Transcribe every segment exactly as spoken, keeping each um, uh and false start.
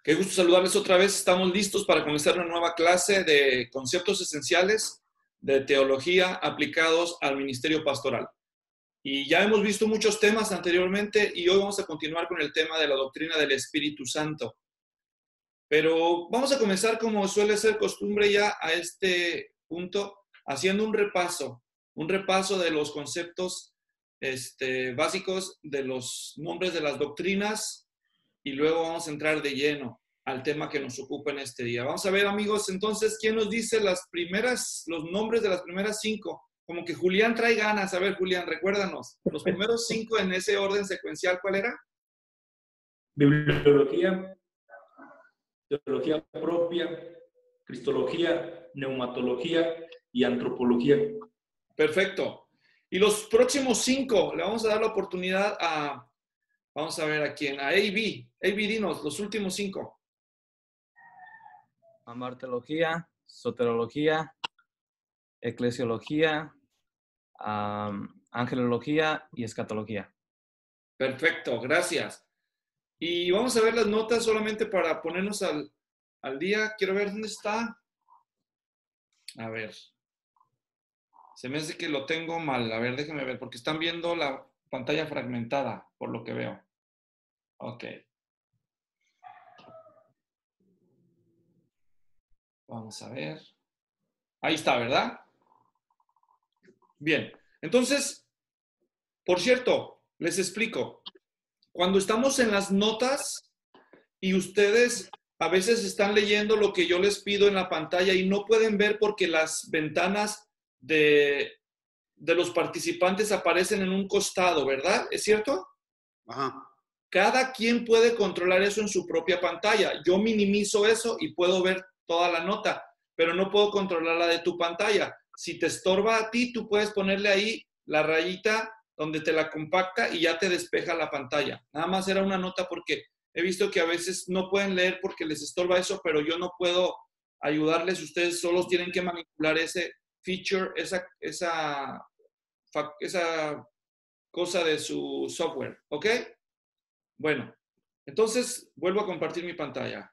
Qué gusto saludarles otra vez. Estamos listos para comenzar una nueva clase de conceptos esenciales de teología aplicados al ministerio pastoral. Y ya hemos visto muchos temas anteriormente y hoy vamos a continuar con el tema de la doctrina del Espíritu Santo. Pero vamos a comenzar, como suele ser costumbre ya a este punto, haciendo un repaso, un repaso de los conceptos este, básicos de los nombres de las doctrinas. Y luego vamos a entrar de lleno al tema que nos ocupa en este día. Vamos a ver, amigos, entonces, ¿quién nos dice las primeras, los nombres de las primeras cinco? Como que Julián trae ganas. A ver, Julián, recuérdanos. Los primeros cinco en ese orden secuencial, ¿cuál era? Bibliología, teología propia, cristología, neumatología y antropología. Perfecto. Y los próximos cinco, le vamos a dar la oportunidad a... Vamos a ver a quién, a A B. A B, dinos, los últimos cinco. Amartología, soterología, eclesiología, um, angelología y escatología. Perfecto, gracias. Y vamos a ver las notas solamente para ponernos al, al día. Quiero ver dónde está. A ver. Se me hace que lo tengo mal. A ver, déjenme ver, porque están viendo la pantalla fragmentada, por lo que veo. Ok. Vamos a ver. Ahí está, ¿verdad? Bien. Entonces, por cierto, les explico. Cuando estamos en las notas y ustedes a veces están leyendo lo que yo les pido en la pantalla y no pueden ver porque las ventanas de, de los participantes aparecen en un costado, ¿verdad? ¿Es cierto? Ajá. Cada quien puede controlar eso en su propia pantalla. Yo minimizo eso y puedo ver toda la nota, pero no puedo controlar la de tu pantalla. Si te estorba a ti, tú puedes ponerle ahí la rayita donde te la compacta y ya te despeja la pantalla. Nada más era una nota porque he visto que a veces no pueden leer porque les estorba eso, pero yo no puedo ayudarles. Ustedes solos tienen que manipular ese feature, esa, esa, esa cosa de su software, ¿ok? Bueno, entonces vuelvo a compartir mi pantalla.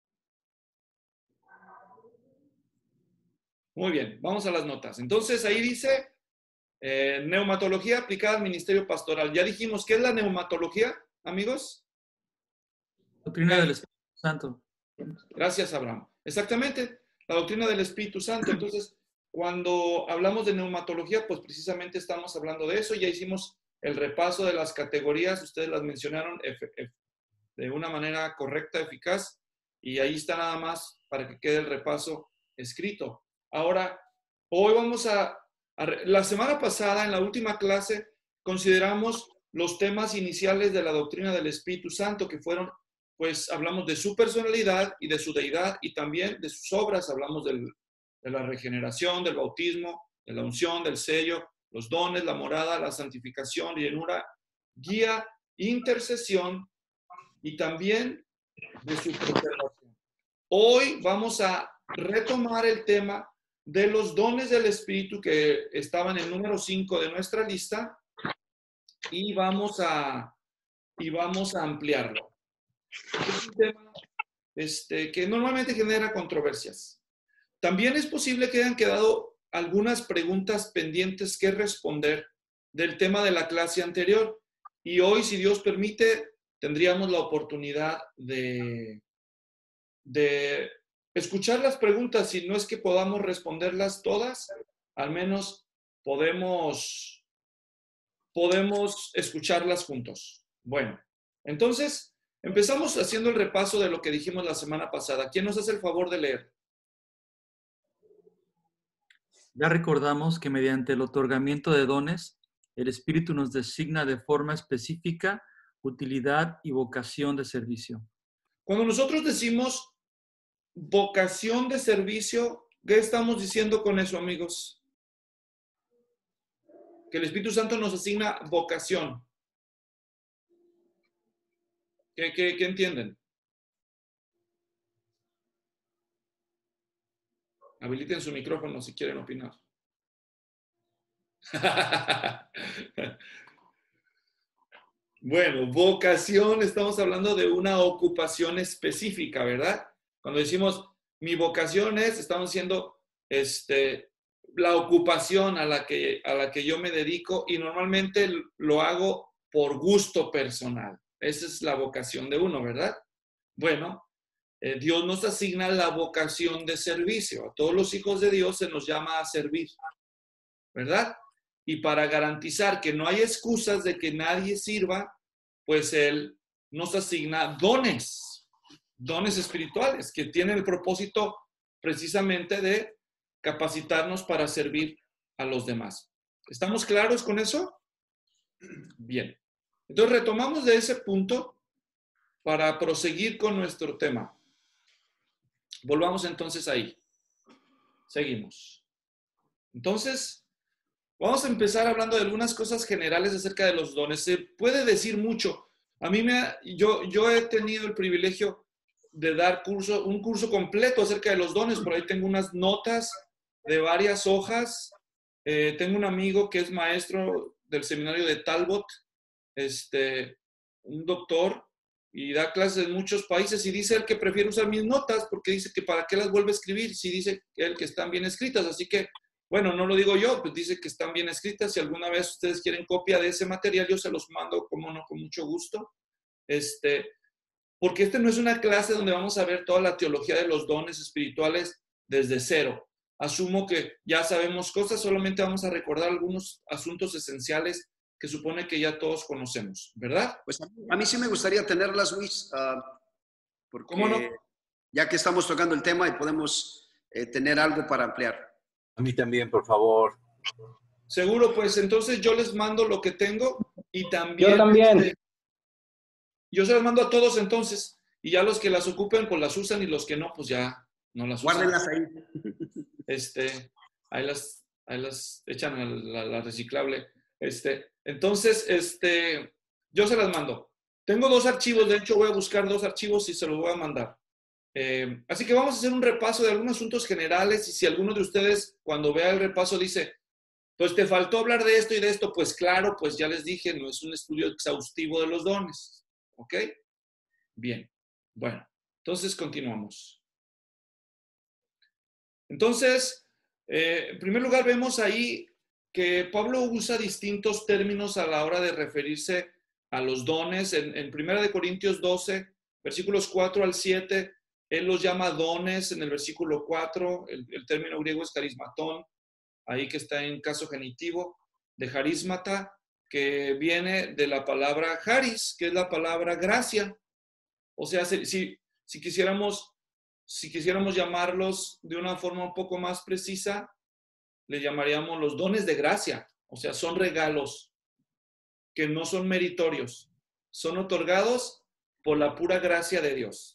Muy bien, vamos a las notas. Entonces ahí dice eh, neumatología aplicada al ministerio pastoral. Ya dijimos, ¿qué es la neumatología, amigos? Doctrina del Espíritu Santo. Gracias, Abraham. Exactamente, la doctrina del Espíritu Santo. Entonces, cuando hablamos de neumatología, pues precisamente estamos hablando de eso. Ya hicimos el repaso de las categorías, ustedes las mencionaron de una manera correcta, eficaz, y ahí está nada más para que quede el repaso escrito. Ahora, hoy vamos a, a, la semana pasada, en la última clase, consideramos los temas iniciales de la doctrina del Espíritu Santo, que fueron, pues, hablamos de su personalidad y de su deidad, y también de sus obras. Hablamos del, de la regeneración, del bautismo, de la unción, del sello, los dones, la morada, la santificación, llenura, guía, intercesión, y también de su preservación. Hoy vamos a retomar el tema de los dones del Espíritu que estaban en número cinco de nuestra lista y vamos a, y vamos a ampliarlo. Es un tema este, que normalmente genera controversias. También es posible que hayan quedado algunas preguntas pendientes que responder del tema de la clase anterior. Y hoy, si Dios permite, tendríamos la oportunidad de, de escuchar las preguntas. Si no es que podamos responderlas todas, al menos podemos, podemos escucharlas juntos. Bueno, entonces empezamos haciendo el repaso de lo que dijimos la semana pasada. ¿Quién nos hace el favor de leer? Ya recordamos que mediante el otorgamiento de dones, el Espíritu nos designa de forma específica utilidad y vocación de servicio. Cuando nosotros decimos vocación de servicio, ¿qué estamos diciendo con eso, amigos? Que el Espíritu Santo nos asigna vocación. ¿Qué, qué, qué entienden? Habiliten su micrófono si quieren opinar. Bueno, vocación, estamos hablando de una ocupación específica, ¿verdad? Cuando decimos mi vocación es, estamos diciendo este, la ocupación a la, que, a la que yo me dedico y normalmente lo hago por gusto personal. Esa es la vocación de uno, ¿verdad? Bueno, eh, Dios nos asigna la vocación de servicio. A todos los hijos de Dios se nos llama a servir, ¿verdad? Y para garantizar que no hay excusas de que nadie sirva, pues Él nos asigna dones, dones espirituales que tienen el propósito precisamente de capacitarnos para servir a los demás. ¿Estamos claros con eso? Bien. Entonces retomamos de ese punto para proseguir con nuestro tema. Volvamos entonces ahí. Seguimos. Entonces, vamos a empezar hablando de algunas cosas generales acerca de los dones. Se puede decir mucho. A mí me ha, yo, yo he tenido el privilegio de dar curso, un curso completo acerca de los dones. Por ahí tengo unas notas de varias hojas. Eh, tengo un amigo que es maestro del seminario de Talbot, este, un doctor, y da clases en muchos países y dice él que prefiere usar mis notas porque dice que para qué las vuelve a escribir si dice él que están bien escritas. Así que bueno, no lo digo yo, pues dice que están bien escritas. Si alguna vez ustedes quieren copia de ese material, yo se los mando, como no, con mucho gusto. Este, porque este no es una clase donde vamos a ver toda la teología de los dones espirituales desde cero. Asumo que ya sabemos cosas, solamente vamos a recordar algunos asuntos esenciales que supone que ya todos conocemos, ¿verdad? Pues a mí sí me gustaría tenerlas, Luis, uh, porque ¿Cómo no? Ya que estamos tocando el tema y podemos eh, tener algo para ampliar. A mí también, por favor. Seguro, pues entonces yo les mando lo que tengo y también... Yo también. Este, yo se las mando a todos entonces y ya los que las ocupen pues las usan y los que no pues ya no las usan. Guárdenlas ahí. Este, ahí las, ahí las echan a la, la reciclable. Este, entonces, este, yo se las mando. Tengo dos archivos, de hecho voy a buscar dos archivos y se los voy a mandar. Eh, así que vamos a hacer un repaso de algunos asuntos generales y si alguno de ustedes cuando vea el repaso dice, pues te faltó hablar de esto y de esto, pues claro, pues ya les dije, no es un estudio exhaustivo de los dones. ¿Ok? Bien. Bueno, entonces continuamos. Entonces, eh, en primer lugar vemos ahí que Pablo usa distintos términos a la hora de referirse a los dones. En, en primera de Corintios doce, versículos cuatro al siete, él los llama dones en el versículo cuatro, el, el término griego es carismatón, ahí que está en caso genitivo, de charismata, que viene de la palabra charis, que es la palabra gracia. O sea, si, si, si, quisiéramos, si quisiéramos llamarlos de una forma un poco más precisa, le llamaríamos los dones de gracia. O sea, son regalos que no son meritorios, son otorgados por la pura gracia de Dios.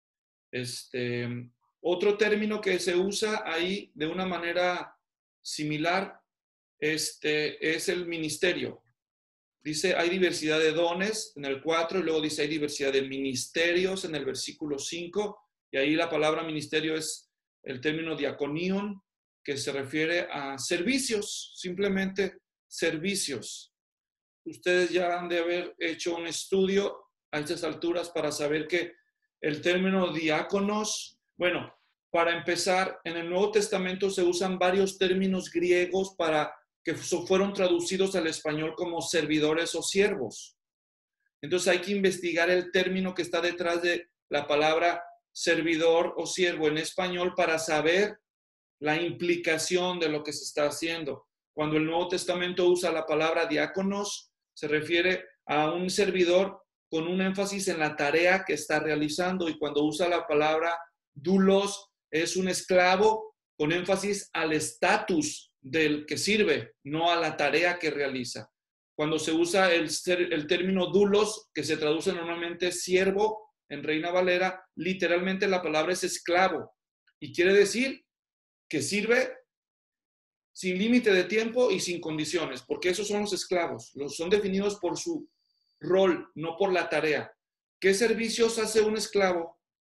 Este, otro término que se usa ahí de una manera similar este, es el ministerio. Dice, hay diversidad de dones en el cuatro, y luego dice, hay diversidad de ministerios en el versículo cinco, y ahí la palabra ministerio es el término diaconion, que se refiere a servicios, simplemente servicios. Ustedes ya han de haber hecho un estudio a estas alturas para saber que el término diáconos, bueno, para empezar, en el Nuevo Testamento se usan varios términos griegos para que fueron traducidos al español como servidores o siervos. Entonces hay que investigar el término que está detrás de la palabra servidor o siervo en español para saber la implicación de lo que se está haciendo. Cuando el Nuevo Testamento usa la palabra diáconos, se refiere a un servidor con un énfasis en la tarea que está realizando, y cuando usa la palabra doulos, es un esclavo con énfasis al estatus del que sirve, no a la tarea que realiza. Cuando se usa el, el término doulos, que se traduce normalmente siervo en Reina Valera, literalmente la palabra es esclavo, y quiere decir que sirve sin límite de tiempo y sin condiciones, porque esos son los esclavos, los son definidos por su rol, no por la tarea. ¿Qué servicios hace un esclavo?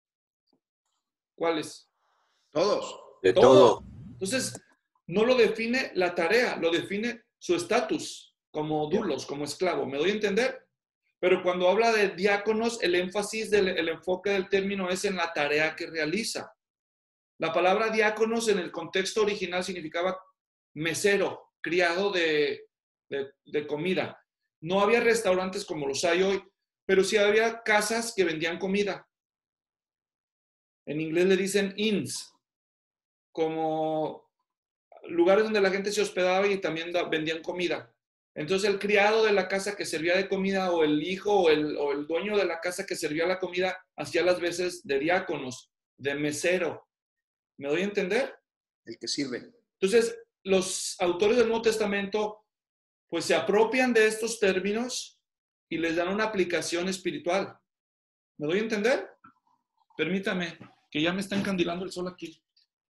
¿Cuáles? Todos. De todo. todo. Entonces, no lo define la tarea, lo define su estatus como doulos, como esclavo. ¿Me doy a entender? Pero cuando habla de diáconos, el énfasis, del, el enfoque del término es en la tarea que realiza. La palabra diáconos en el contexto original significaba mesero, criado de, de, de comida. No había restaurantes como los hay hoy, pero sí había casas que vendían comida. En inglés le dicen inns, como lugares donde la gente se hospedaba y también vendían comida. Entonces el criado de la casa que servía de comida, o el hijo o el, o el dueño de la casa que servía la comida, hacía las veces de diáconos, de mesero. ¿Me doy a entender? El que sirve. Entonces, los autores del Nuevo Testamento pues se apropian de estos términos y les dan una aplicación espiritual. ¿Me doy a entender? Permítame, que ya me está encandilando el sol aquí.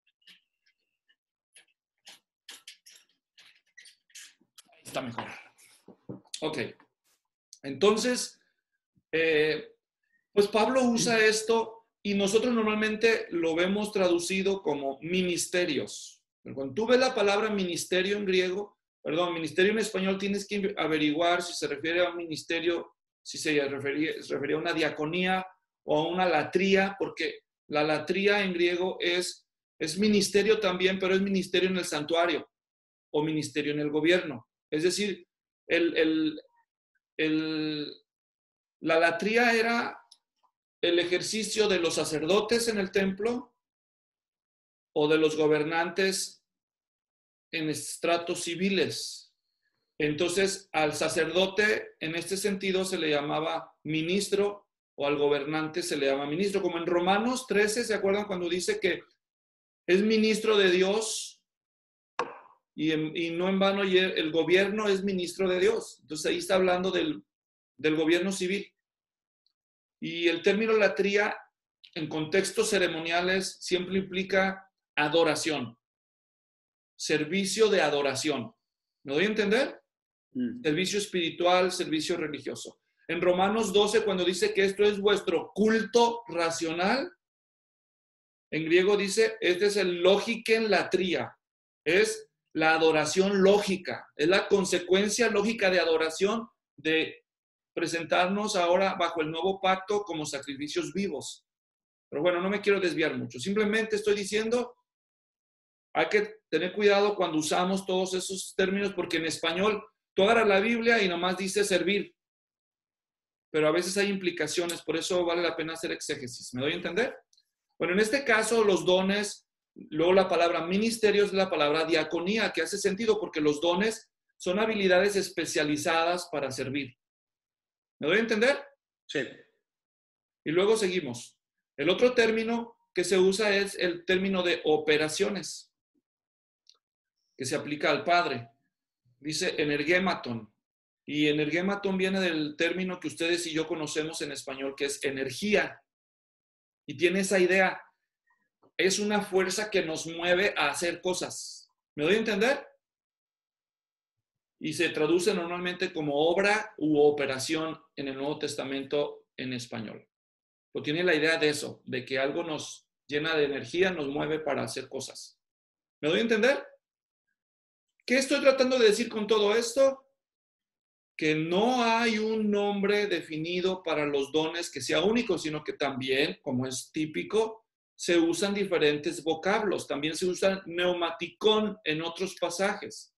Ahí está mejor. Ok. Entonces, eh, pues Pablo usa esto y nosotros normalmente lo vemos traducido como ministerios. Pero cuando tú ves la palabra ministerio en griego, perdón, ministerio en español, tienes que averiguar si se refiere a un ministerio, si se refería, se refería a una diaconía o a una latría, porque la latría en griego es, es ministerio también, pero es ministerio en el santuario o ministerio en el gobierno. Es decir, el, el, el, la latría era el ejercicio de los sacerdotes en el templo o de los gobernantes en estratos civiles. Entonces, al sacerdote en este sentido se le llamaba ministro, o al gobernante se le llama ministro. Como en Romanos trece, ¿se acuerdan cuando dice que es ministro de Dios? Y, en, y no en vano, y el, el gobierno es ministro de Dios. Entonces ahí está hablando del, del gobierno civil. Y el término latría en contextos ceremoniales siempre implica adoración, servicio de adoración. ¿Me doy a entender? Mm. Servicio espiritual, servicio religioso. En Romanos doce, cuando dice que esto es vuestro culto racional, en griego dice, este es el logiken latría, es la adoración lógica, es la consecuencia lógica de adoración de presentarnos ahora bajo el nuevo pacto como sacrificios vivos. Pero bueno, no me quiero desviar mucho. Simplemente estoy diciendo, hay que tener cuidado cuando usamos todos esos términos, porque en español tú agarras la Biblia y nomás dice servir. Pero a veces hay implicaciones, por eso vale la pena hacer exégesis. ¿Me doy a entender? Bueno, en este caso, los dones, luego la palabra ministerio es la palabra diaconía, que hace sentido porque los dones son habilidades especializadas para servir. ¿Me doy a entender? Sí. Y luego seguimos. El otro término que se usa es el término de operaciones, que se aplica al Padre. Dice energématon. Y energématon viene del término que ustedes y yo conocemos en español, que es energía. Y tiene esa idea. Es una fuerza que nos mueve a hacer cosas. ¿Me doy a entender? Y se traduce normalmente como obra u operación en el Nuevo Testamento en español. Pero tiene la idea de eso, de que algo nos llena de energía, nos mueve para hacer cosas. ¿Me doy a entender? ¿Qué estoy tratando de decir con todo esto? Que no hay un nombre definido para los dones que sea único, sino que también, como es típico, se usan diferentes vocablos. También se usa neumaticón en otros pasajes.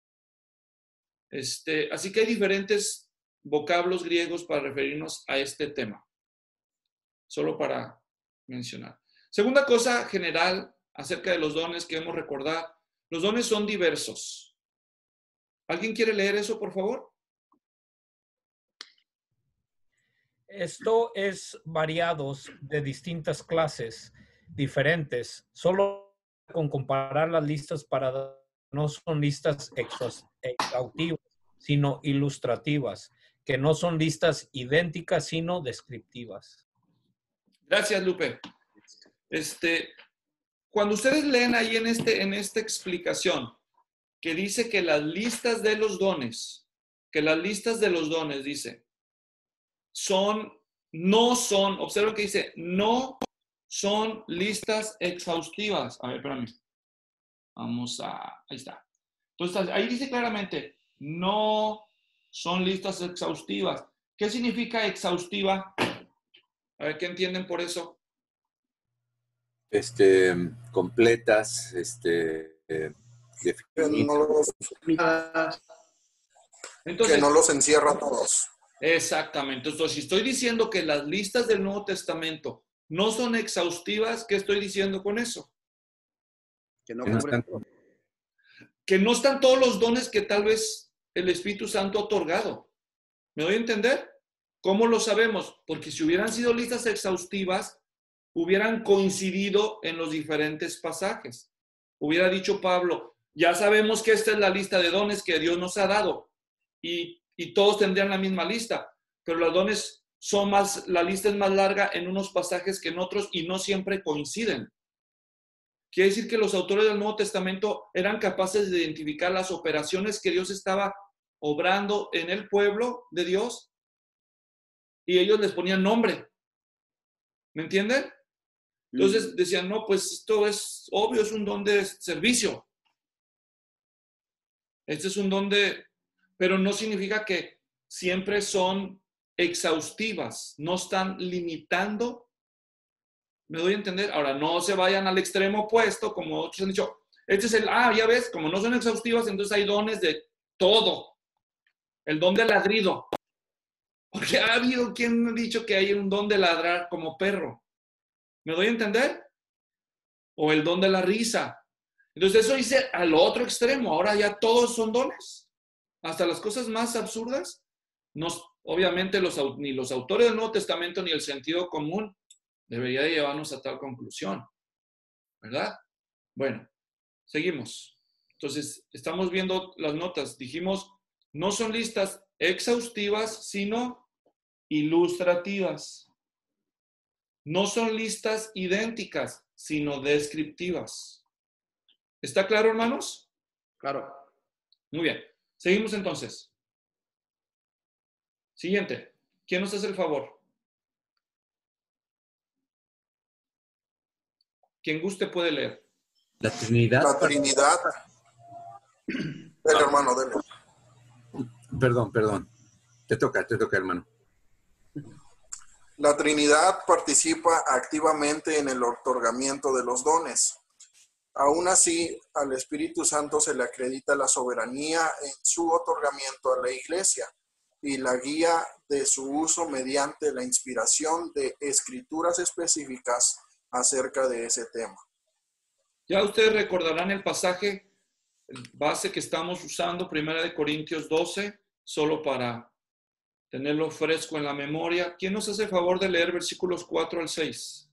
Este, así que hay diferentes vocablos griegos para referirnos a este tema. Solo para mencionar. Segunda cosa general acerca de los dones que debemos recordar. Los dones son diversos. ¿Alguien quiere leer eso, por favor? Esto es variados de distintas clases diferentes. Solo con comparar las listas para no son listas exhaustivas, sino ilustrativas, que no son listas idénticas, sino descriptivas. Gracias, Lupe. Este, cuando ustedes leen ahí en, este, en esta explicación que dice que las listas de los dones, que las listas de los dones, dice, son, no son, observen que dice, no son listas exhaustivas. A ver, espérame. Vamos a, ahí está. Entonces, ahí dice claramente, no son listas exhaustivas. ¿Qué ¿Qué significa exhaustiva? A ver, ¿qué entienden por eso? Este, completas, este, eh, Que definidas. no los, Entonces, que no los encierra a todos. exactamente. Entonces, si estoy diciendo que las listas del Nuevo Testamento no son exhaustivas, ¿qué estoy diciendo con eso? Que no Que no cubre están- todo. Que no están todos los dones que tal vez el Espíritu Santo ha otorgado. ¿Me doy a entender? ¿Cómo lo sabemos? Porque si hubieran sido listas exhaustivas, hubieran coincidido en los diferentes pasajes. Hubiera dicho Pablo, ya sabemos que esta es la lista de dones que Dios nos ha dado y, y todos tendrían la misma lista, pero los dones son más, la lista es más larga en unos pasajes que en otros y no siempre coinciden. Quiere decir que los autores del Nuevo Testamento eran capaces de identificar las operaciones que Dios estaba obrando en el pueblo de Dios y ellos les ponían nombre. ¿Me entienden? Entonces decían, no, pues esto es obvio, es un don de servicio. Este es un don de, pero no significa que siempre son exhaustivas, no están limitando. ¿Me doy a entender? Ahora, no se vayan al extremo opuesto, como otros han dicho. Este es el, ah, ya ves, como no son exhaustivas, entonces hay dones de todo. El don de ladrido. Porque ha habido quien ha dicho que hay un don de ladrar como perro. ¿Me doy a entender? O el don de la risa. Entonces eso dice al otro extremo. Ahora ya todos son dones. Hasta las cosas más absurdas. Nos, obviamente los, ni los autores del Nuevo Testamento ni el sentido común debería de llevarnos a tal conclusión. ¿Verdad? Bueno, seguimos. Entonces, estamos viendo las notas. Dijimos, no son listas exhaustivas, sino ilustrativas. No son listas idénticas, sino descriptivas. ¿Está claro, hermanos? Claro. Muy bien. Seguimos entonces. Siguiente. ¿Quién nos hace el favor? Quien guste puede leer. La Trinidad. La Trinidad. Del hermano, del Perdón, perdón. Te toca, te toca, hermano. La Trinidad participa activamente en el otorgamiento de los dones. Aún así, al Espíritu Santo se le acredita la soberanía en su otorgamiento a la Iglesia y la guía de su uso mediante la inspiración de escrituras específicas acerca de ese tema. Ya ustedes recordarán el pasaje base que estamos usando, Primera de Corintios doce, solo para tenerlo fresco en la memoria. ¿Quién nos hace el favor de leer versículos cuatro al seis?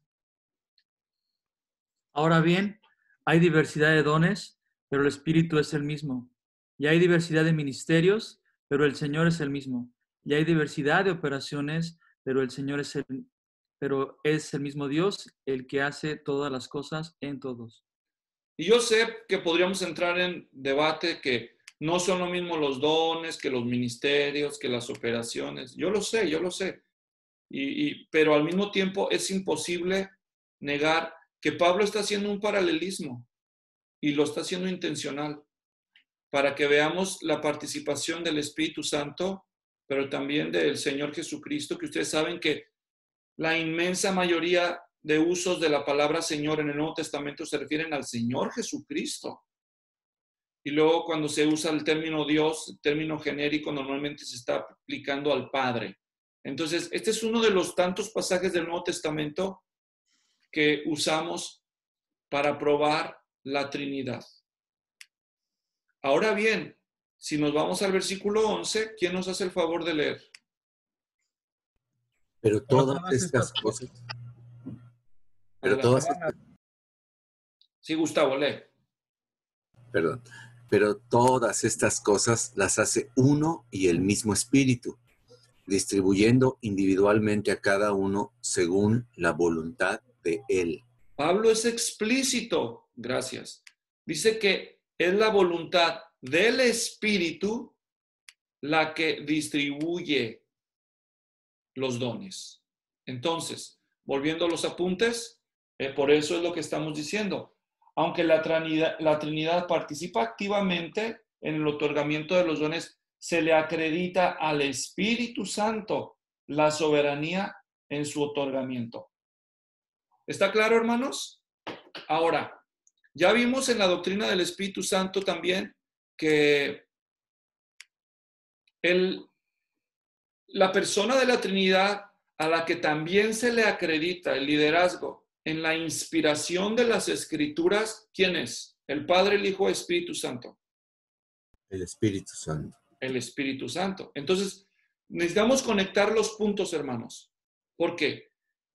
Ahora bien, hay diversidad de dones, pero el Espíritu es el mismo. Y hay diversidad de ministerios, pero el Señor es el mismo. Y hay diversidad de operaciones, pero el Señor es el, pero es el mismo Dios, el que hace todas las cosas en todos. Y yo sé que podríamos entrar en debate que no son lo mismo los dones que los ministerios, que las operaciones. Yo lo sé, yo lo sé. Y, y, pero al mismo tiempo es imposible negar que Pablo está haciendo un paralelismo y lo está haciendo intencional para que veamos la participación del Espíritu Santo, pero también del Señor Jesucristo, que ustedes saben que la inmensa mayoría de usos de la palabra Señor en el Nuevo Testamento se refieren al Señor Jesucristo. Y luego cuando se usa el término Dios, el término genérico, normalmente se está aplicando al Padre. Entonces, este es uno de los tantos pasajes del Nuevo Testamento que usamos para probar la Trinidad. Ahora bien, si nos vamos al versículo once, ¿quién nos hace el favor de leer? Pero todas estas cosas. Pero todas estas, Sí, Gustavo, lee. perdón. Pero todas estas cosas las hace uno y el mismo Espíritu, distribuyendo individualmente a cada uno según la voluntad de Él. Pablo es explícito, gracias. Dice que es la voluntad del Espíritu la que distribuye los dones. Entonces, volviendo a los apuntes, eh, por eso es lo que estamos diciendo. Aunque la Trinidad, la Trinidad participa activamente en el otorgamiento de los dones, se le acredita al Espíritu Santo la soberanía en su otorgamiento. ¿Está claro, hermanos? Ahora, ya vimos en la doctrina del Espíritu Santo también que el, la persona de la Trinidad a la que también se le acredita el liderazgo en la inspiración de las Escrituras, ¿quién es? El Padre, el Hijo, el Espíritu Santo. El Espíritu Santo. El Espíritu Santo. Entonces, necesitamos conectar los puntos, hermanos. ¿Por qué?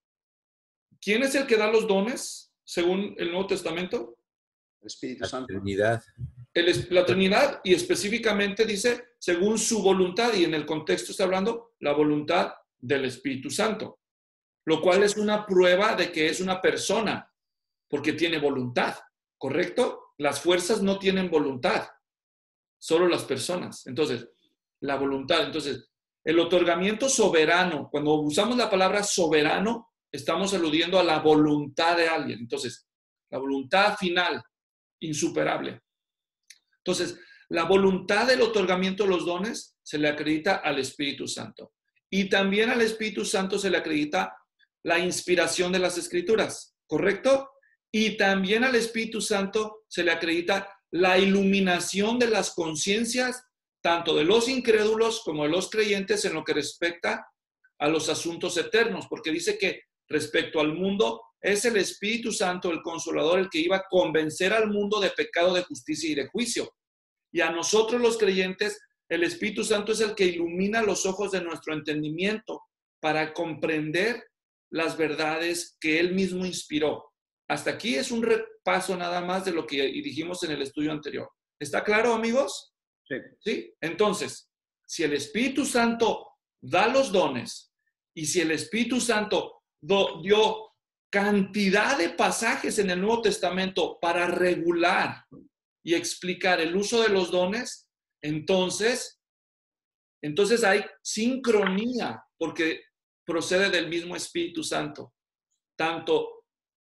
¿Quién es el que da los dones, según el Nuevo Testamento? El Espíritu La Santo. Trinidad. El, la Trinidad, y específicamente dice, según su voluntad, y en el contexto está hablando, la voluntad del Espíritu Santo, lo cual es una prueba de que es una persona, porque tiene voluntad, ¿correcto? Las fuerzas no tienen voluntad, solo las personas. Entonces, la voluntad. Entonces, el otorgamiento soberano, cuando usamos la palabra soberano, estamos aludiendo a la voluntad de alguien. Entonces, la voluntad final, insuperable. Entonces, la voluntad del otorgamiento de los dones se le acredita al Espíritu Santo. Y también al Espíritu Santo se le acredita la inspiración de las Escrituras, ¿correcto? Y también al Espíritu Santo se le acredita la iluminación de las conciencias, tanto de los incrédulos como de los creyentes, en lo que respecta a los asuntos eternos, porque dice que respecto al mundo es el Espíritu Santo, el Consolador, el que iba a convencer al mundo de pecado, de justicia y de juicio. Y a nosotros los creyentes, el Espíritu Santo es el que ilumina los ojos de nuestro entendimiento para comprender las verdades que Él mismo inspiró. Hasta aquí es un repaso nada más de lo que dijimos en el estudio anterior. ¿Está claro, amigos? Sí. ¿Sí? Entonces, si el Espíritu Santo da los dones y si el Espíritu Santo do, dio cantidad de pasajes en el Nuevo Testamento para regular y explicar el uso de los dones, entonces, entonces hay sincronía porque procede del mismo Espíritu Santo. Tanto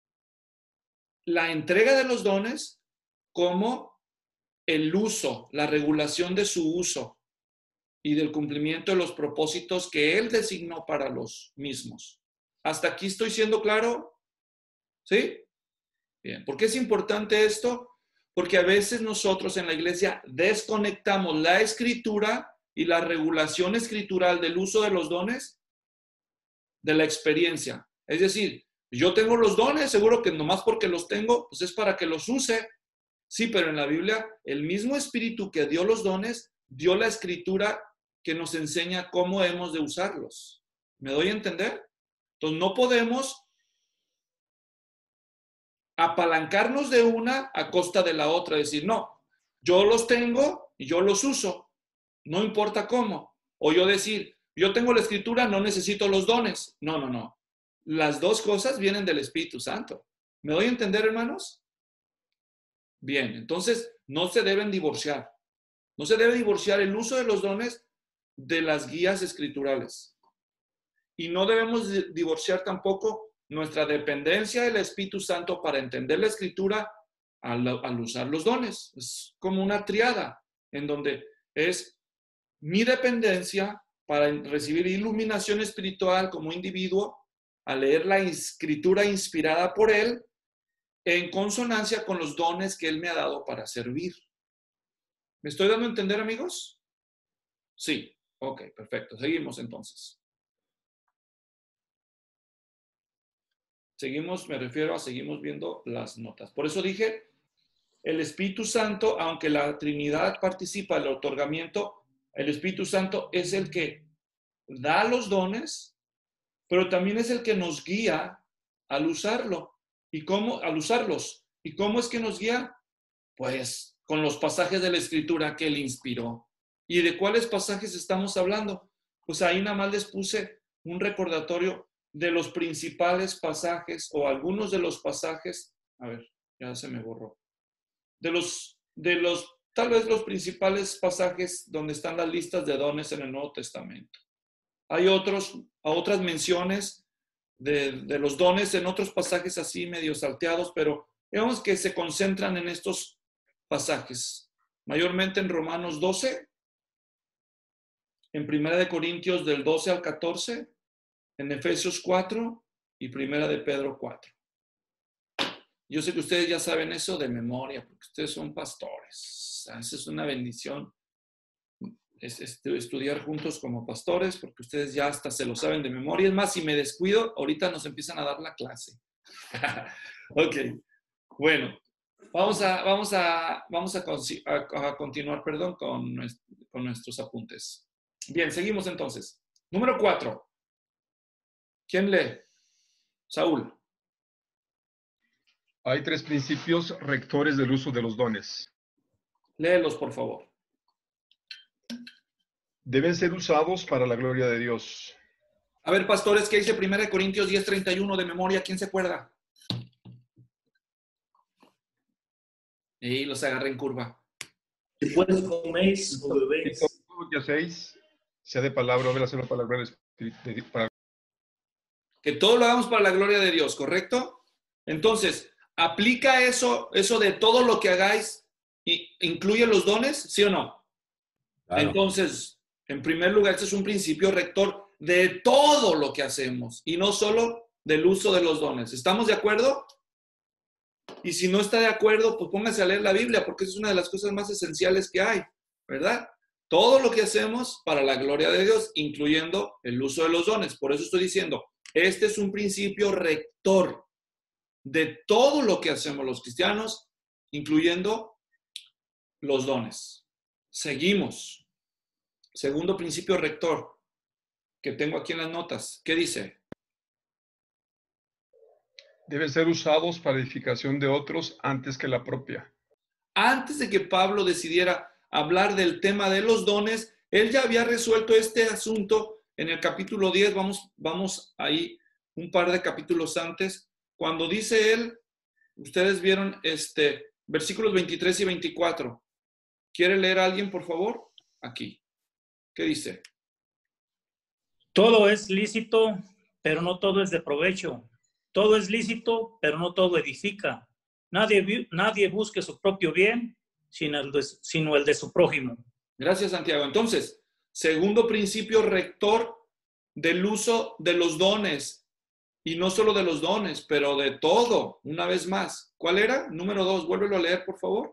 la entrega de los dones como el uso, la regulación de su uso y del cumplimiento de los propósitos que Él designó para los mismos. ¿Hasta aquí estoy siendo claro? ¿Sí? Bien. ¿Por qué es importante esto? Porque a veces nosotros en la iglesia desconectamos la escritura y la regulación escritural del uso de los dones de la experiencia. Es decir, yo tengo los dones, seguro que nomás porque los tengo, pues es para que los use. Sí, pero en la Biblia, el mismo Espíritu que dio los dones, dio la escritura que nos enseña cómo hemos de usarlos. ¿Me doy a entender? Entonces, no podemos apalancarnos de una a costa de la otra. Decir, no, yo los tengo y yo los uso, no importa cómo. O yo decir, yo tengo la escritura, no necesito los dones. No, no, no. Las dos cosas vienen del Espíritu Santo. ¿Me doy a entender, hermanos? Bien, entonces no se deben divorciar. No se debe divorciar el uso de los dones de las guías escriturales. Y no debemos divorciar tampoco nuestra dependencia del Espíritu Santo para entender la escritura al, al usar los dones. Es como una triada en donde es mi dependencia para recibir iluminación espiritual como individuo, a leer la escritura inspirada por Él, en consonancia con los dones que Él me ha dado para servir. ¿Me estoy dando a entender, amigos? Sí. Ok, perfecto. Seguimos entonces. Seguimos, me refiero a seguimos viendo las notas. Por eso dije, el Espíritu Santo, aunque la Trinidad participa del otorgamiento, el Espíritu Santo es el que da los dones, pero también es el que nos guía al usarlo. ¿Y cómo? Al usarlos. ¿Y cómo es que nos guía? Pues con los pasajes de la Escritura que Él inspiró. ¿Y de cuáles pasajes estamos hablando? Pues ahí nada más les puse un recordatorio de los principales pasajes o algunos de los pasajes. A ver, ya se me borró. De los, de los, tal vez los principales pasajes donde están las listas de dones en el Nuevo Testamento. Hay otros, otras menciones de, de los dones en otros pasajes así medio salteados, pero digamos que se concentran en estos pasajes, mayormente en Romanos doce, en Primera de Corintios del doce al catorce en Efesios cuatro y Primera de Pedro cuatro. Yo sé que ustedes ya saben eso de memoria, porque ustedes son pastores. Esa es una bendición, es, es, estudiar juntos como pastores, porque ustedes ya hasta se lo saben de memoria. Es más, si me descuido, ahorita nos empiezan a dar la clase. Ok, bueno, vamos a, vamos a, vamos a, a, a continuar, perdón, con, con nuestros apuntes. Bien, seguimos entonces. Número cuatro. ¿Quién lee? Saúl. Hay tres principios rectores del uso de los dones. Léelos, por favor. Deben ser usados para la gloria de Dios. A ver, pastores, ¿qué dice Primera de Corintios diez treinta y uno de memoria? ¿Quién se acuerda? Y los agarré en curva. Después coméis o bebéis. Que hacéis, sea de palabra o de hacerlo para la gloria del Espíritu. Para... Que todo lo hagamos para la gloria de Dios, ¿correcto? Entonces, ¿aplica eso, eso de todo lo que hagáis, incluye los dones, sí o no? Claro. Entonces, en primer lugar, este es un principio rector de todo lo que hacemos y no solo del uso de los dones. ¿Estamos de acuerdo? Y si no está de acuerdo, pues póngase a leer la Biblia, porque es una de las cosas más esenciales que hay, ¿verdad? Todo lo que hacemos para la gloria de Dios, incluyendo el uso de los dones. Por eso estoy diciendo, este es un principio rector de todo lo que hacemos los cristianos, incluyendo los dones. Seguimos. Segundo principio rector que tengo aquí en las notas. ¿Qué dice? Deben ser usados para edificación de otros antes que la propia. Antes de que Pablo decidiera hablar del tema de los dones, él ya había resuelto este asunto en el capítulo diez. Vamos, vamos ahí un par de capítulos antes. Cuando dice él, ustedes vieron este, versículos veintitrés y veinticuatro. ¿Quiere leer a alguien, por favor? Aquí. ¿Qué dice? Todo es lícito, pero no todo es de provecho. Todo es lícito, pero no todo edifica. Nadie, nadie busque su propio bien, sino el, de, sino el de su prójimo. Gracias, Santiago. Entonces, segundo principio rector del uso de los dones. Y no solo de los dones, pero de todo, una vez más. ¿Cuál era? Número dos, vuélvelo a leer, por favor.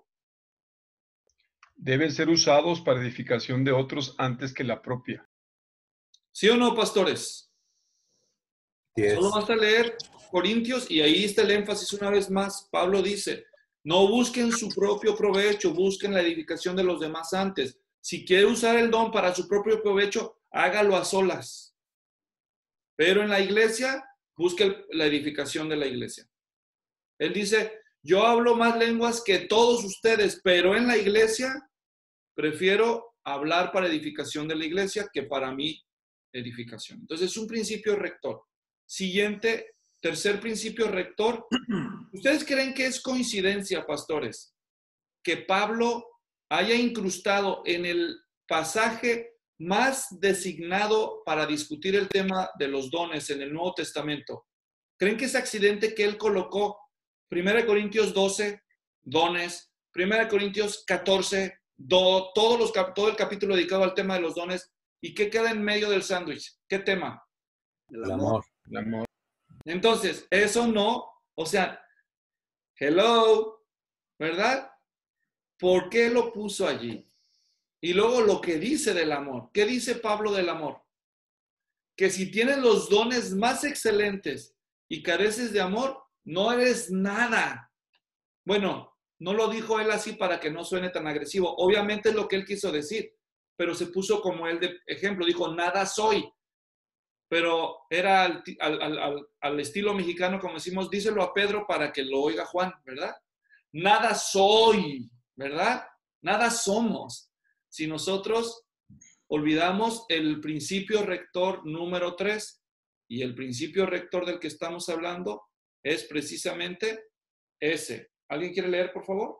Deben ser usados para edificación de otros antes que la propia. ¿Sí o no, pastores? Yes. Solo basta leer Corintios y ahí está el énfasis una vez más. Pablo dice, no busquen su propio provecho, busquen la edificación de los demás antes. Si quiere usar el don para su propio provecho, hágalo a solas. Pero en la iglesia, busque la edificación de la iglesia. Él dice, yo hablo más lenguas que todos ustedes, pero en la iglesia prefiero hablar para edificación de la iglesia que para mi edificación. Entonces es un principio rector. Siguiente, tercer principio rector. ¿Ustedes creen que es coincidencia, pastores, que Pablo haya incrustado en el pasaje más designado para discutir el tema de los dones en el Nuevo Testamento? ¿Creen que es accidente que él colocó Primera Corintios doce, dones, Primera Corintios catorce, do, todos los, todo el capítulo dedicado al tema de los dones? ¿Y qué queda en medio del sándwich? ¿Qué tema? El amor. El amor. Entonces, eso no, o sea, hello, ¿verdad? ¿Por qué lo puso allí? Y luego lo que dice del amor. ¿Qué dice Pablo del amor? Que si tienes los dones más excelentes y careces de amor, no eres nada. Bueno, no lo dijo él así para que no suene tan agresivo. Obviamente es lo que él quiso decir, pero se puso como él de ejemplo. Dijo, nada soy. Pero era al, al, al, al estilo mexicano, como decimos, díselo a Pedro para que lo oiga Juan, ¿verdad? Nada soy, ¿verdad? Nada somos. Si nosotros olvidamos el principio rector número tres, y el principio rector del que estamos hablando es precisamente ese. ¿Alguien quiere leer, por favor?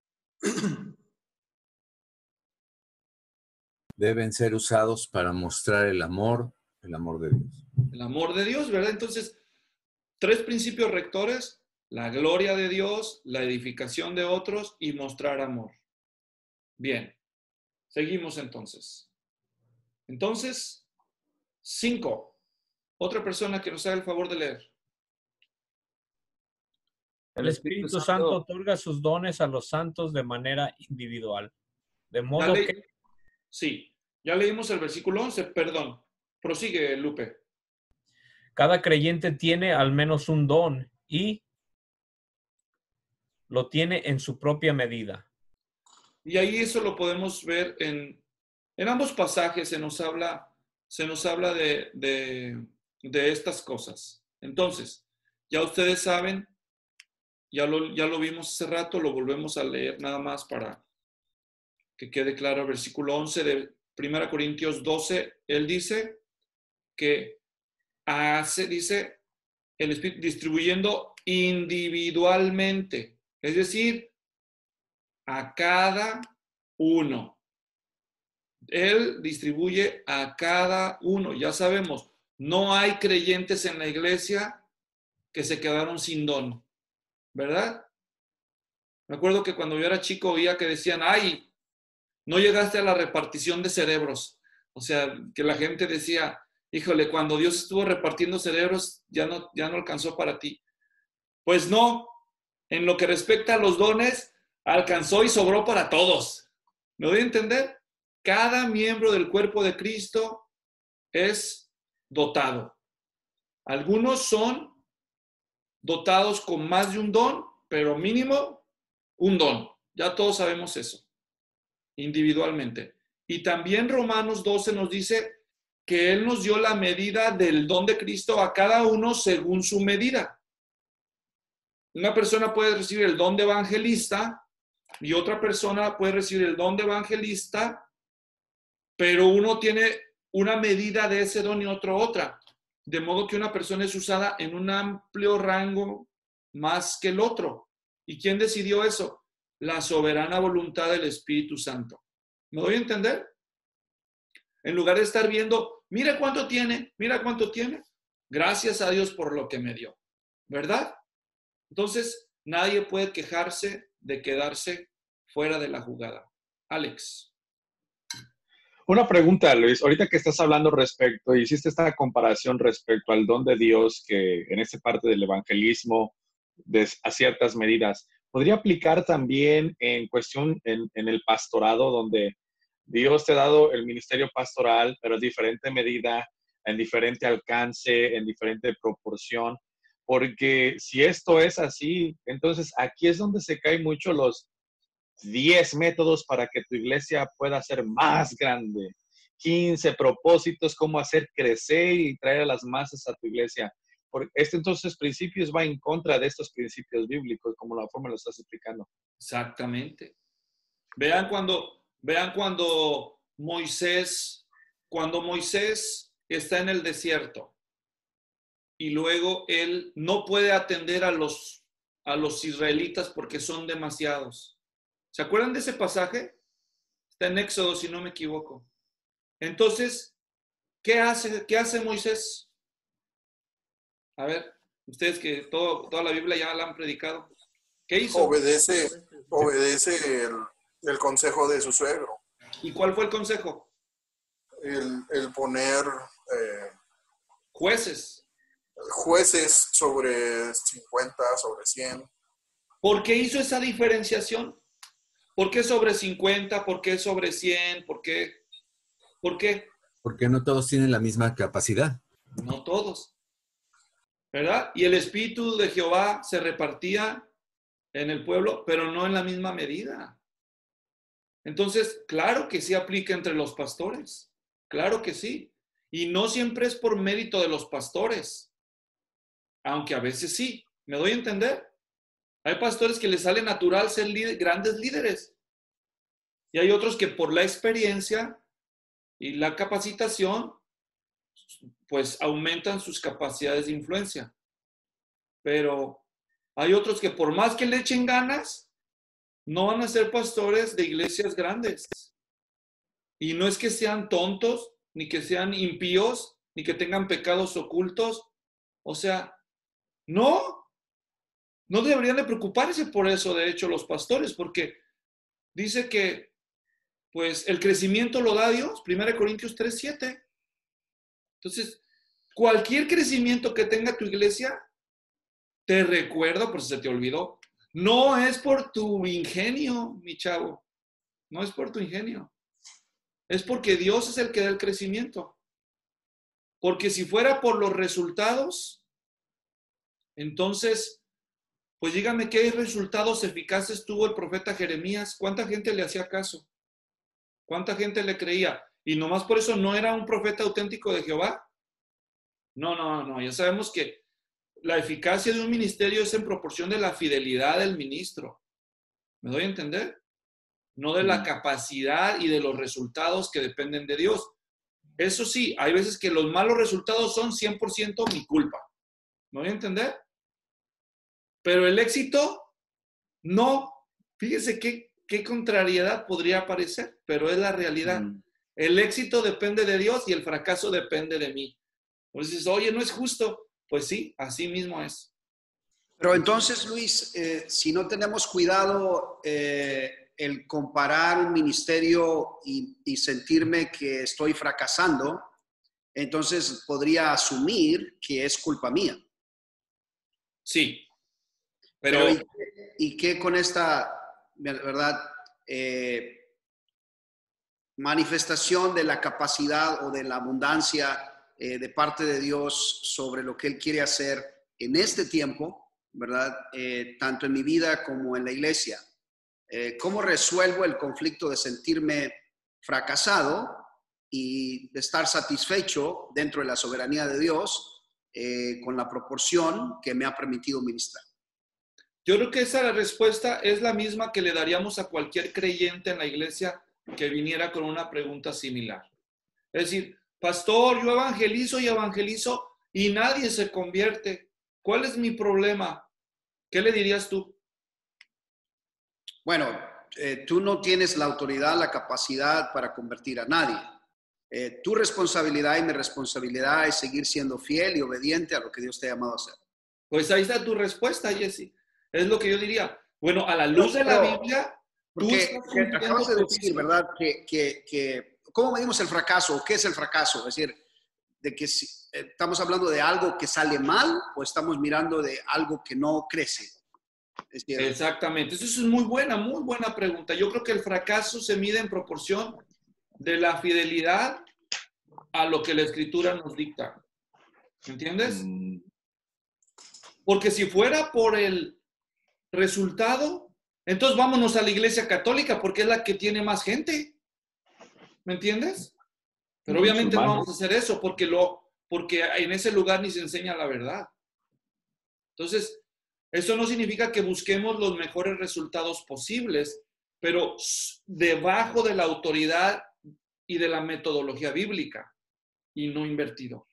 Deben ser usados para mostrar el amor, el amor de Dios. El amor de Dios, ¿verdad? Entonces, tres principios rectores: la gloria de Dios, la edificación de otros y mostrar amor. Bien, seguimos entonces. Entonces, cinco. Otra persona que nos haga el favor de leer. El Espíritu Santo otorga sus dones a los santos de manera individual. De modo le... que... Sí, ya leímos el versículo once, perdón. Prosigue, Lupe. Cada creyente tiene al menos un don y lo tiene en su propia medida. Y ahí eso lo podemos ver en, en ambos pasajes, se nos habla, se nos habla de, de, de estas cosas. Entonces, ya ustedes saben, ya lo, ya lo vimos hace rato, lo volvemos a leer nada más para que quede claro. El versículo once de primera Corintios doce, él dice que hace, dice, el Espíritu distribuyendo individualmente, es decir, a cada uno. Él distribuye a cada uno. Ya sabemos, no hay creyentes en la iglesia que se quedaron sin don, ¿verdad? Me acuerdo que cuando yo era chico oía que decían, ay, no llegaste a la repartición de cerebros. O sea, que la gente decía, híjole, cuando Dios estuvo repartiendo cerebros, ya no, ya no alcanzó para ti. Pues no, en lo que respecta a los dones, alcanzó y sobró para todos. ¿Me doy a entender? Cada miembro del cuerpo de Cristo es dotado. Algunos son dotados con más de un don, pero mínimo un don. Ya todos sabemos eso, individualmente. Y también Romanos doce nos dice que Él nos dio la medida del don de Cristo a cada uno según su medida. Una persona puede recibir el don de evangelista y otra persona puede recibir el don de evangelista, pero uno tiene una medida de ese don y otro otra. De modo que una persona es usada en un amplio rango más que el otro. ¿Y quién decidió eso? La soberana voluntad del Espíritu Santo. ¿Me doy a entender? En lugar de estar viendo, mira cuánto tiene, mira cuánto tiene. Gracias a Dios por lo que me dio. ¿Verdad? Entonces, nadie puede quejarse de quedarse fuera de la jugada. Alex. Una pregunta, Luis. Ahorita que estás hablando respecto, hiciste esta comparación respecto al don de Dios que en esta parte del evangelismo, de, a ciertas medidas, ¿podría aplicar también en cuestión en, en el pastorado, donde Dios te ha dado el ministerio pastoral, pero en diferente medida, en diferente alcance, en diferente proporción? Porque si esto es así, entonces aquí es donde se caen mucho los diez métodos para que tu iglesia pueda ser más grande, quince propósitos, cómo hacer crecer y traer a las masas a tu iglesia. Porque este entonces principios va en contra de estos principios bíblicos, como la forma lo estás explicando. Exactamente. Vean cuando, vean cuando Moisés, cuando Moisés está en el desierto y luego él no puede atender a los, a los israelitas porque son demasiados. ¿Se acuerdan de ese pasaje? Está en Éxodo, si no me equivoco. Entonces, ¿qué hace, qué hace Moisés? A ver, ustedes que todo, toda la Biblia ya la han predicado. ¿Qué hizo? Obedece, obedece el, el consejo de su suegro. ¿Y cuál fue el consejo? El, el poner eh, jueces. Jueces sobre cincuenta, sobre cien. ¿Por qué hizo esa diferenciación? ¿Por qué sobre cincuenta? ¿Por qué sobre cien? ¿Por qué? ¿Por qué? Porque no todos tienen la misma capacidad. No todos. ¿Verdad? Y el Espíritu de Jehová se repartía en el pueblo, pero no en la misma medida. Entonces, claro que sí aplica entre los pastores. Claro que sí. Y no siempre es por mérito de los pastores. Aunque a veces sí. ¿Me doy a entender? Hay pastores que les sale natural ser líder, grandes líderes. Y hay otros que por la experiencia y la capacitación, pues aumentan sus capacidades de influencia. Pero hay otros que por más que le echen ganas, no van a ser pastores de iglesias grandes. Y no es que sean tontos, ni que sean impíos, ni que tengan pecados ocultos. O sea, no. No deberían de preocuparse por eso, de hecho, los pastores, porque dice que pues el crecimiento lo da Dios, primera Corintios tres, siete. Entonces, cualquier crecimiento que tenga tu iglesia, te recuerdo, por si se te olvidó, no es por tu ingenio, mi chavo. No es por tu ingenio. Es porque Dios es el que da el crecimiento. Porque si fuera por los resultados, entonces, pues dígame qué resultados eficaces tuvo el profeta Jeremías. ¿Cuánta gente le hacía caso? ¿Cuánta gente le creía? Y nomás por eso no era un profeta auténtico de Jehová. No, no, no. Ya sabemos que la eficacia de un ministerio es en proporción de la fidelidad del ministro. ¿Me doy a entender? No de la capacidad y de los resultados que dependen de Dios. Eso sí, hay veces que los malos resultados son cien por ciento mi culpa. ¿Me doy a entender? Pero el éxito, no. Fíjese qué, qué contrariedad podría parecer, pero es la realidad. Mm. El éxito depende de Dios y el fracaso depende de mí. Pues dices, oye, no es justo. Pues sí, así mismo es. Pero entonces, Luis, eh, si no tenemos cuidado, eh, el comparar un ministerio y, y sentirme que estoy fracasando, entonces podría asumir que es culpa mía. Sí. Pero, pero ¿y, ¿y qué con esta, verdad, eh, manifestación de la capacidad o de la abundancia Eh, de parte de Dios sobre lo que Él quiere hacer en este tiempo, ¿verdad? Eh, tanto en mi vida como en la iglesia. Eh, ¿Cómo resuelvo el conflicto de sentirme fracasado y de estar satisfecho dentro de la soberanía de Dios eh, con la proporción que me ha permitido ministrar? Yo creo que esa respuesta es la misma que le daríamos a cualquier creyente en la iglesia que viniera con una pregunta similar. Es decir, pastor, yo evangelizo y evangelizo y nadie se convierte. ¿Cuál es mi problema? ¿Qué le dirías tú? Bueno, eh, tú no tienes la autoridad, la capacidad para convertir a nadie. Eh, tu responsabilidad y mi responsabilidad es seguir siendo fiel y obediente a lo que Dios te ha llamado a hacer. Pues ahí está tu respuesta, Jesse. Es lo que yo diría. Bueno, a la luz de la Biblia, tú estás que acabas de decir, ¿verdad? Que, que, que ¿cómo medimos el fracaso? ¿Qué es el fracaso? Es decir, de que si, eh, estamos hablando de algo que sale mal o estamos mirando de algo que no crece. Es decir, exactamente. Eso es muy buena, muy buena pregunta. Yo creo que el fracaso se mide en proporción de la fidelidad a lo que la Escritura nos dicta. ¿Entiendes? Mm. Porque si fuera por el resultado, entonces vámonos a la Iglesia Católica porque es la que tiene más gente. ¿Me entiendes? Pero obviamente no vamos a hacer eso porque, lo, porque en ese lugar ni se enseña la verdad. Entonces, eso no significa que busquemos los mejores resultados posibles, pero debajo de la autoridad y de la metodología bíblica y no invertido.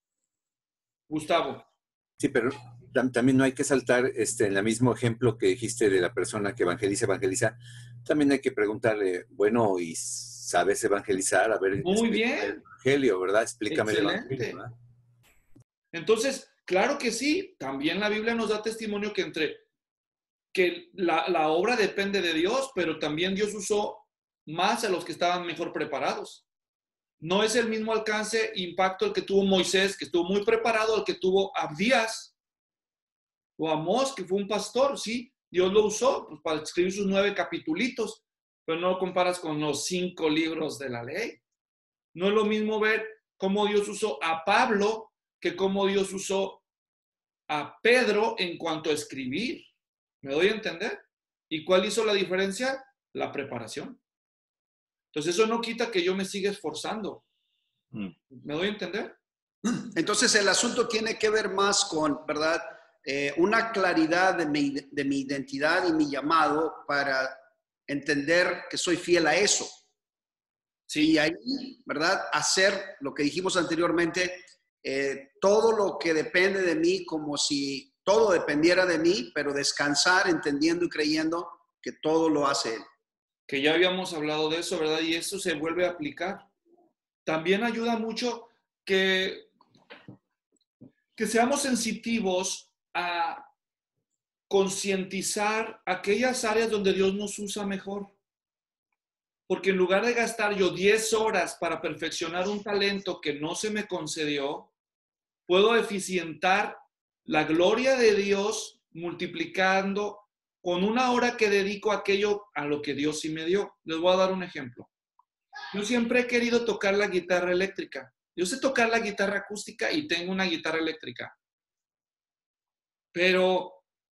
Gustavo. Sí, pero también no hay que saltar este, en el mismo ejemplo que dijiste de la persona que evangeliza, evangeliza. También hay que preguntarle, bueno, ¿y sabes evangelizar? A ver, muy bien. El evangelio, ¿verdad? Explícame Excelente. el evangelio, ¿verdad? Entonces, claro que sí. También la Biblia nos da testimonio que entre que la, la obra depende de Dios, pero también Dios usó más a los que estaban mejor preparados. No es el mismo alcance, impacto el que tuvo Moisés, que estuvo muy preparado, al que tuvo Abdías o Amós, que fue un pastor, sí, Dios lo usó pues, para escribir sus nueve capitulitos, pero no lo comparas con los cinco libros de la ley. No es lo mismo ver cómo Dios usó a Pablo que cómo Dios usó a Pedro en cuanto a escribir. ¿Me doy a entender? ¿Y cuál hizo la diferencia? La preparación. Entonces eso no quita que yo me siga esforzando. ¿Me doy a entender? Entonces el asunto tiene que ver más con, ¿verdad? Eh, una claridad de mi, de mi identidad y mi llamado para entender que soy fiel a eso. Sí. Y ahí, ¿verdad? Hacer lo que dijimos anteriormente, eh, todo lo que depende de mí como si todo dependiera de mí, pero descansar entendiendo y creyendo que todo lo hace Él. Que ya habíamos hablado de eso, ¿verdad? Y eso se vuelve a aplicar. También ayuda mucho que, que seamos sensitivos a concientizar aquellas áreas donde Dios nos usa mejor. Porque en lugar de gastar yo diez horas para perfeccionar un talento que no se me concedió, puedo eficientar la gloria de Dios multiplicando con una hora que dedico a aquello a lo que Dios sí me dio. Les voy a dar un ejemplo. Yo siempre he querido tocar la guitarra eléctrica. Yo sé tocar la guitarra acústica y tengo una guitarra eléctrica. Pero,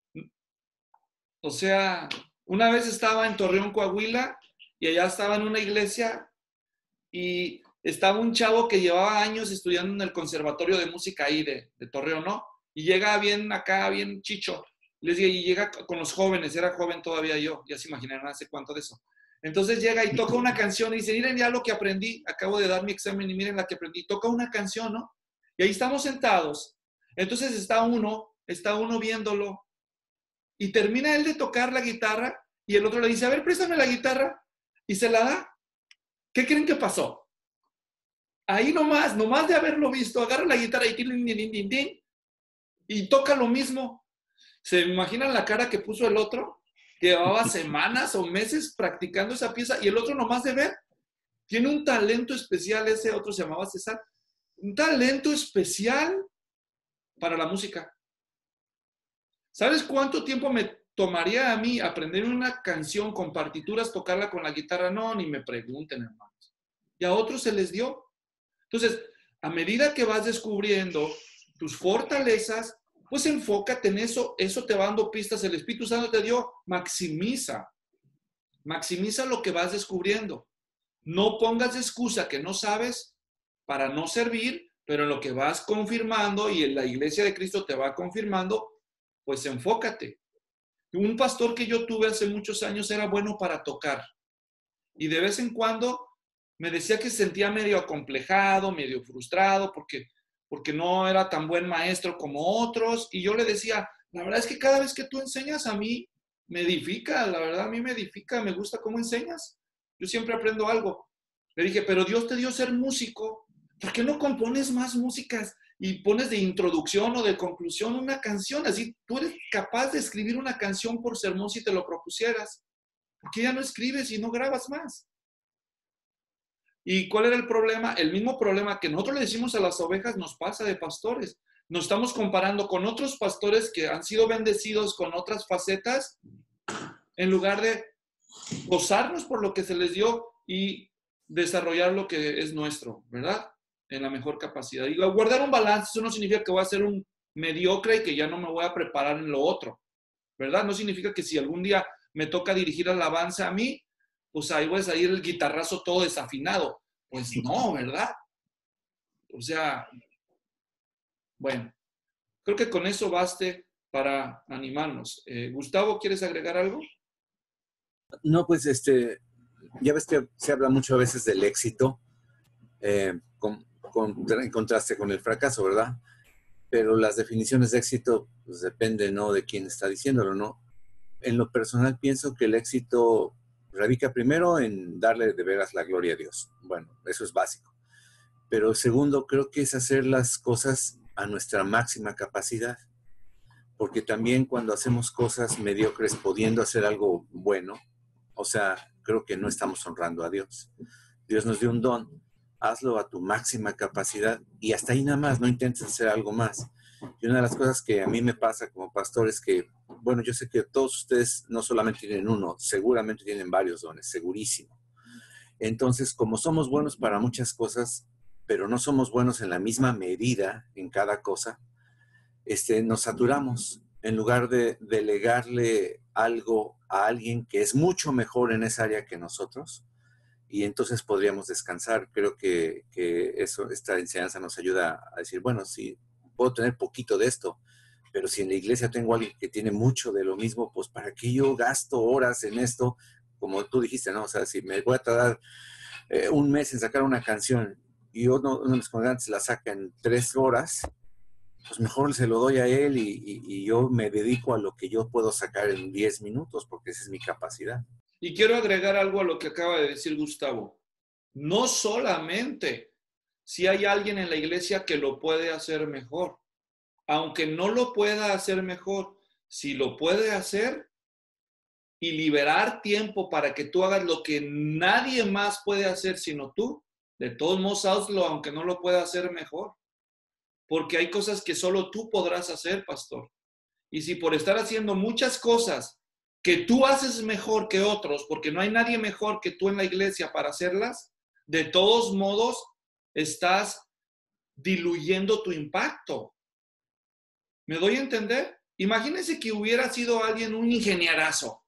o sea, una vez estaba en Torreón, Coahuila, y allá estaba en una iglesia y estaba un chavo que llevaba años estudiando en el conservatorio de música ahí de, de Torreón, ¿no? Y llega bien acá, bien chicho. Les digo, y llega con los jóvenes, era joven todavía yo, ya se imaginarán hace cuánto de eso. Entonces llega y toca una canción y dice, miren ya lo que aprendí, acabo de dar mi examen y miren la que aprendí. Toca una canción, ¿no? Y ahí estamos sentados. Entonces está uno, está uno viéndolo y termina él de tocar la guitarra y el otro le dice, a ver, préstame la guitarra y se la da. ¿Qué creen que pasó? Ahí nomás, nomás de haberlo visto, agarra la guitarra y, din, din, din, din, y toca lo mismo. ¿Se imaginan la cara que puso el otro? Que llevaba semanas o meses practicando esa pieza y el otro nomás de ver. Tiene un talento especial, ese otro se llamaba César. Un talento especial para la música. ¿Sabes cuánto tiempo me tomaría a mí aprender una canción con partituras, tocarla con la guitarra? No, ni me pregunten, hermanos. Y a otros se les dio. Entonces, a medida que vas descubriendo tus fortalezas, pues enfócate en eso, eso te va dando pistas, el Espíritu Santo te dio, maximiza, maximiza lo que vas descubriendo. No pongas excusa que no sabes para no servir, pero en lo que vas confirmando y en la iglesia de Cristo te va confirmando, pues enfócate. Un pastor que yo tuve hace muchos años era bueno para tocar y de vez en cuando me decía que se sentía medio acomplejado, medio frustrado porque porque no era tan buen maestro como otros, y yo le decía, la verdad es que cada vez que tú enseñas a mí, me edifica, la verdad a mí me edifica, me gusta cómo enseñas, yo siempre aprendo algo. Le dije, pero Dios te dio ser músico, ¿por qué no compones más músicas y pones de introducción o de conclusión una canción? Así tú eres capaz de escribir una canción por sermón si te lo propusieras, ¿por qué ya no escribes y no grabas más? ¿Y cuál era el problema? El mismo problema que nosotros le decimos a las ovejas nos pasa de pastores. Nos estamos comparando con otros pastores que han sido bendecidos con otras facetas en lugar de gozarnos por lo que se les dio y desarrollar lo que es nuestro, ¿verdad? En la mejor capacidad. Y guardar un balance, eso no significa que voy a ser un mediocre y que ya no me voy a preparar en lo otro, ¿verdad? No significa que si algún día me toca dirigir alabanza a mí, pues ahí voy a salir el guitarrazo todo desafinado. Pues no, ¿verdad? O sea, bueno, creo que con eso baste para animarnos. Eh, Gustavo, ¿quieres agregar algo? No, pues este, ya ves que se habla mucho a veces del éxito, eh, con, con, en contraste con el fracaso, ¿verdad? Pero las definiciones de éxito, pues depende, ¿no? De quién está diciéndolo, ¿no? En lo personal pienso que el éxito radica primero en darle de veras la gloria a Dios. Bueno, eso es básico. Pero segundo, creo que es hacer las cosas a nuestra máxima capacidad. Porque también cuando hacemos cosas mediocres pudiendo hacer algo bueno, o sea, creo que no estamos honrando a Dios. Dios nos dio un don. Hazlo a tu máxima capacidad y hasta ahí nada más, no intentes hacer algo más. Y una de las cosas que a mí me pasa como pastor es que, bueno, yo sé que todos ustedes no solamente tienen uno, seguramente tienen varios dones, segurísimo. Entonces, como somos buenos para muchas cosas, pero no somos buenos en la misma medida en cada cosa, este, nos saturamos en lugar de delegarle algo a alguien que es mucho mejor en esa área que nosotros. Y entonces podríamos descansar. Creo que, que eso, esta enseñanza nos ayuda a decir, bueno, sí, puedo tener poquito de esto, pero si en la iglesia tengo a alguien que tiene mucho de lo mismo, pues ¿para qué yo gasto horas en esto? Como tú dijiste, ¿no? O sea, si me voy a tardar eh, un mes en sacar una canción y uno, uno de los congregantes la saca en tres horas, pues mejor se lo doy a él y, y, y yo me dedico a lo que yo puedo sacar en diez minutos, porque esa es mi capacidad. Y quiero agregar algo a lo que acaba de decir Gustavo. No solamente si hay alguien en la iglesia que lo puede hacer mejor, aunque no lo pueda hacer mejor, si lo puede hacer y liberar tiempo para que tú hagas lo que nadie más puede hacer sino tú, de todos modos hazlo aunque no lo pueda hacer mejor. porque hay cosas que solo tú podrás hacer, pastor. Y si por estar haciendo muchas cosas que tú haces mejor que otros, porque no hay nadie mejor que tú en la iglesia para hacerlas, de todos modos estás diluyendo tu impacto. ¿Me doy a entender? Imagínense que hubiera sido alguien un ingenierazo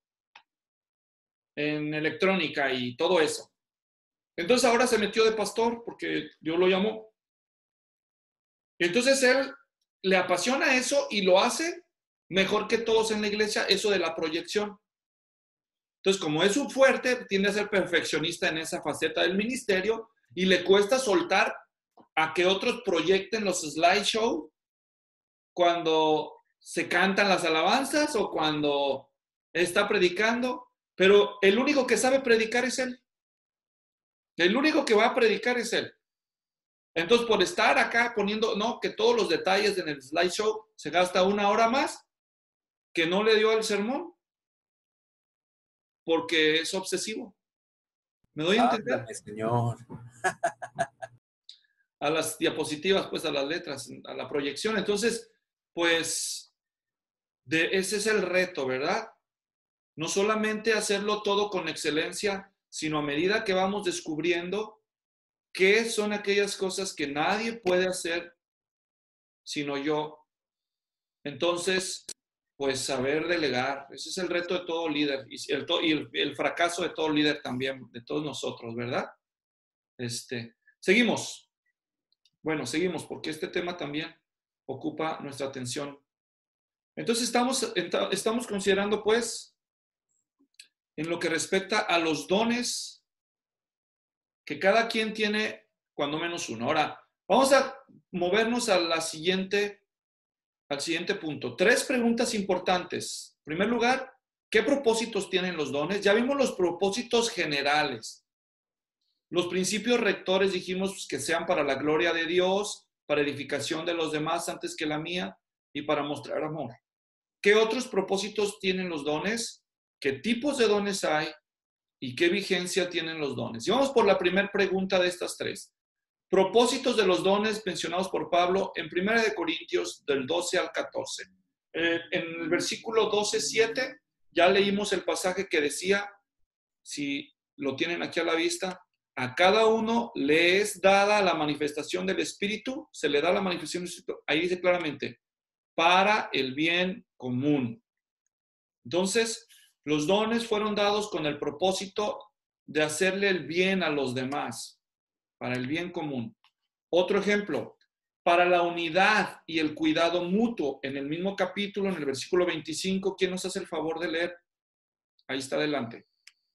en electrónica y todo eso. Entonces ahora se metió de pastor porque Dios lo llamó. Entonces él le apasiona eso y lo hace mejor que todos en la iglesia, eso de la proyección. Entonces, como es un fuerte, tiende a ser perfeccionista en esa faceta del ministerio y le cuesta soltar a que otros proyecten los slideshow cuando se cantan las alabanzas o cuando está predicando, pero el único que sabe predicar es él. El único que va a predicar es él. Entonces, por estar acá poniendo, no, que todos los detalles en el slideshow, se gasta una hora más que no le dio al sermón, porque es obsesivo. ¿Me doy a entender? Háblame, Señor. A las diapositivas, pues a las letras, a la proyección. Entonces, pues, de, ese es el reto, ¿verdad? No solamente hacerlo todo con excelencia, sino a medida que vamos descubriendo qué son aquellas cosas que nadie puede hacer sino yo. Entonces, pues saber delegar. Ese es el reto de todo líder y el, y el, el fracaso de todo líder también, de todos nosotros, ¿verdad? Este, seguimos. Bueno, seguimos porque este tema también ocupa nuestra atención. Entonces estamos, estamos considerando pues en lo que respecta a los dones que cada quien tiene cuando menos uno. Ahora, vamos a movernos a la siguiente, al siguiente punto. Tres preguntas importantes. En primer lugar, ¿qué propósitos tienen los dones? Ya vimos los propósitos generales. Los principios rectores dijimos que sean para la gloria de Dios, para edificación de los demás antes que la mía y para mostrar amor. ¿Qué otros propósitos tienen los dones? ¿Qué tipos de dones hay? ¿Y qué vigencia tienen los dones? Y vamos por la primera pregunta de estas tres. Propósitos de los dones mencionados por Pablo en primera de Corintios del doce al catorce. Eh, en el versículo doce, siete, ya leímos el pasaje que decía, si lo tienen aquí a la vista, a cada uno le es dada la manifestación del Espíritu, se le da la manifestación del Espíritu, ahí dice claramente, para el bien común. Entonces, los dones fueron dados con el propósito de hacerle el bien a los demás, para el bien común. Otro ejemplo, para la unidad y el cuidado mutuo. En el mismo capítulo, en el versículo veinticinco, ¿quién nos hace el favor de leer? Ahí está adelante.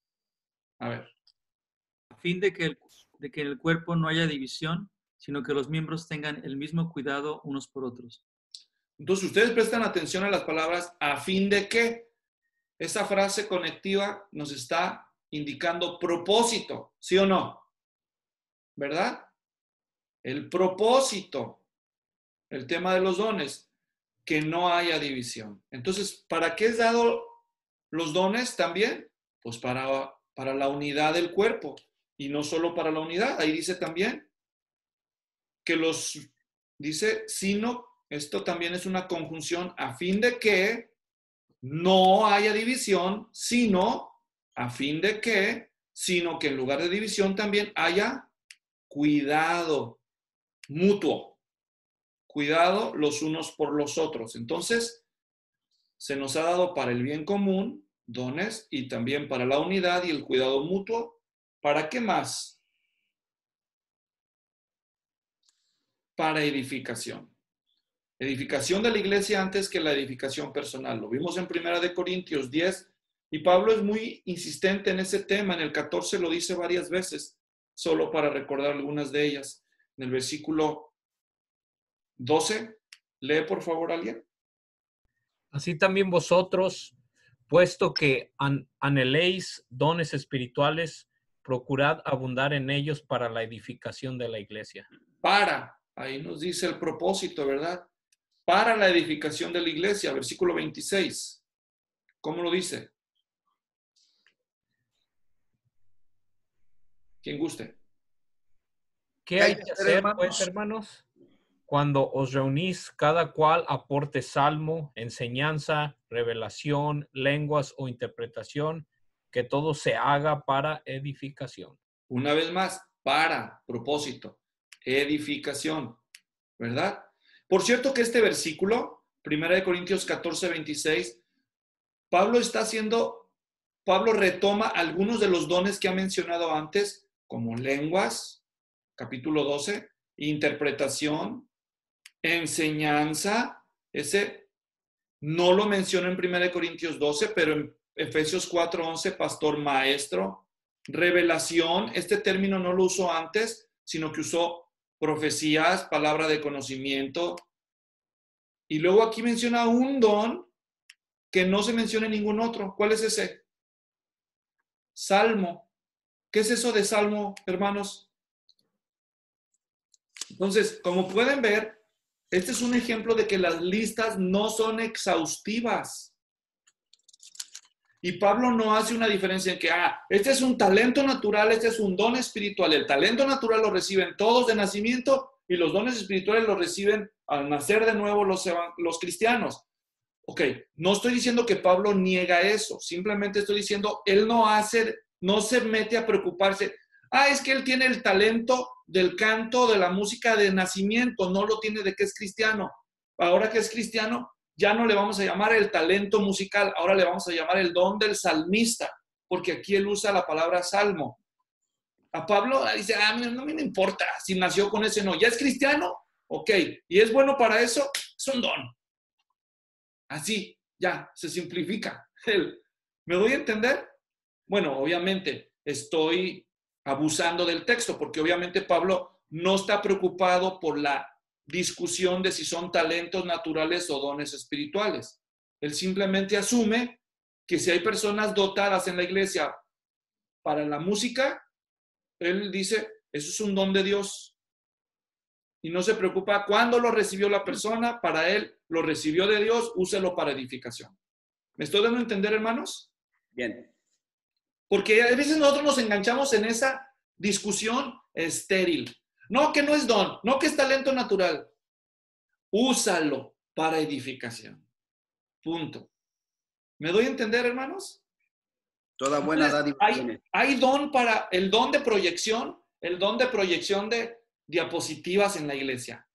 A ver. A fin de que, el, de que en el cuerpo no haya división, sino que los miembros tengan el mismo cuidado unos por otros. Entonces, ustedes prestan atención a las palabras a fin de que. Esa frase conectiva nos está indicando propósito, ¿sí o no? ¿Verdad? El propósito, el tema de los dones, que no haya división. Entonces, ¿para qué es dado los dones también? Pues para, para la unidad del cuerpo. Y no solo para la unidad, ahí dice también que los, dice, sino, esto también es una conjunción a fin de que no haya división, sino, a fin de que, sino que en lugar de división también haya cuidado mutuo, cuidado los unos por los otros. Entonces, se nos ha dado para el bien común, dones, y también para la unidad y el cuidado mutuo. ¿Para qué más? Para edificación. Edificación de la iglesia antes que la edificación personal. Lo vimos en primera de Corintios diez y Pablo es muy insistente en ese tema. En el catorce lo dice varias veces, solo para recordar algunas de ellas. En el versículo doce, lee por favor alguien. Así también vosotros, puesto que an anheléis dones espirituales, procurad abundar en ellos para la edificación de la iglesia. Para, ahí nos dice el propósito, ¿verdad? Para la edificación de la iglesia, versículo veintiséis. ¿Cómo lo dice? ¿Quién guste? ¿Qué hay que hacer, pues, hermanos? cuando os reunís, cada cual aporte salmo, enseñanza, revelación, lenguas o interpretación, que todo se haga para edificación. Una vez más, para propósito, edificación, ¿verdad? Por cierto que este versículo, primera de Corintios catorce, veintiséis, Pablo está haciendo, Pablo retoma algunos de los dones que ha mencionado antes, como lenguas, capítulo doce, interpretación, enseñanza, ese no lo menciona en primera de Corintios doce, pero en Efesios cuatro, once, pastor maestro, revelación, este término no lo usó antes, sino que usó profecías, palabra de conocimiento. Y luego aquí menciona un don que no se menciona en ningún otro. ¿Cuál es ese? Salmo. ¿Qué es eso de salmo, hermanos? Entonces, como pueden ver, este es un ejemplo de que las listas no son exhaustivas. Y Pablo no hace una diferencia en que, ah, este es un talento natural, este es un don espiritual. El talento natural lo reciben todos de nacimiento y los dones espirituales los reciben al nacer de nuevo los, los cristianos. Ok, no estoy diciendo que Pablo niega eso, simplemente estoy diciendo, él no hace, no se mete a preocuparse. Ah, es que él tiene el talento del canto, de la música de nacimiento, no lo tiene de que es cristiano. Ahora que es cristiano, ya no le vamos a llamar el talento musical, ahora le vamos a llamar el don del salmista, porque aquí él usa la palabra salmo. A Pablo dice, ah, no me importa si nació con ese no, ya es cristiano, ok, y es bueno para eso, es un don. Así, ya, se simplifica. ¿Me doy a entender? Bueno, obviamente estoy abusando del texto, porque obviamente Pablo no está preocupado por la discusión de si son talentos naturales o dones espirituales. Él simplemente asume que si hay personas dotadas en la iglesia para la música, él dice, eso es un don de Dios. Y no se preocupa cuándo lo recibió la persona, para él lo recibió de Dios, úselo para edificación. ¿Me estoy dando a entender, hermanos? Bien. Porque a veces nosotros nos enganchamos en esa discusión estéril. No, que no es don, no que es talento natural. Úsalo para edificación. Punto. ¿Me doy a entender, hermanos? Toda buena dádiva hay, hay don para el don de proyección, el don de proyección de diapositivas en la iglesia.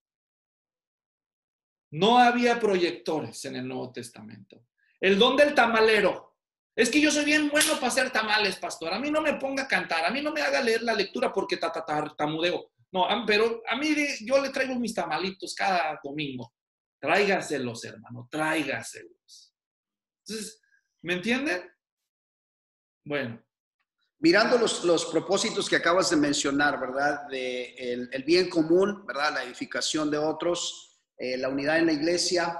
No había proyectores en el Nuevo Testamento. El don del tamalero. Es que yo soy bien bueno para hacer tamales, pastor. A mí no me ponga a cantar, a mí no me haga leer la lectura porque tartamudeo. No, pero a mí yo le traigo mis tamalitos cada domingo. Tráigaselos, hermano, tráigaselos. Entonces, ¿me entienden? Bueno. Mirando los, los propósitos que acabas de mencionar, ¿verdad? De el, el bien común, ¿verdad? La edificación de otros, eh, la unidad en la iglesia,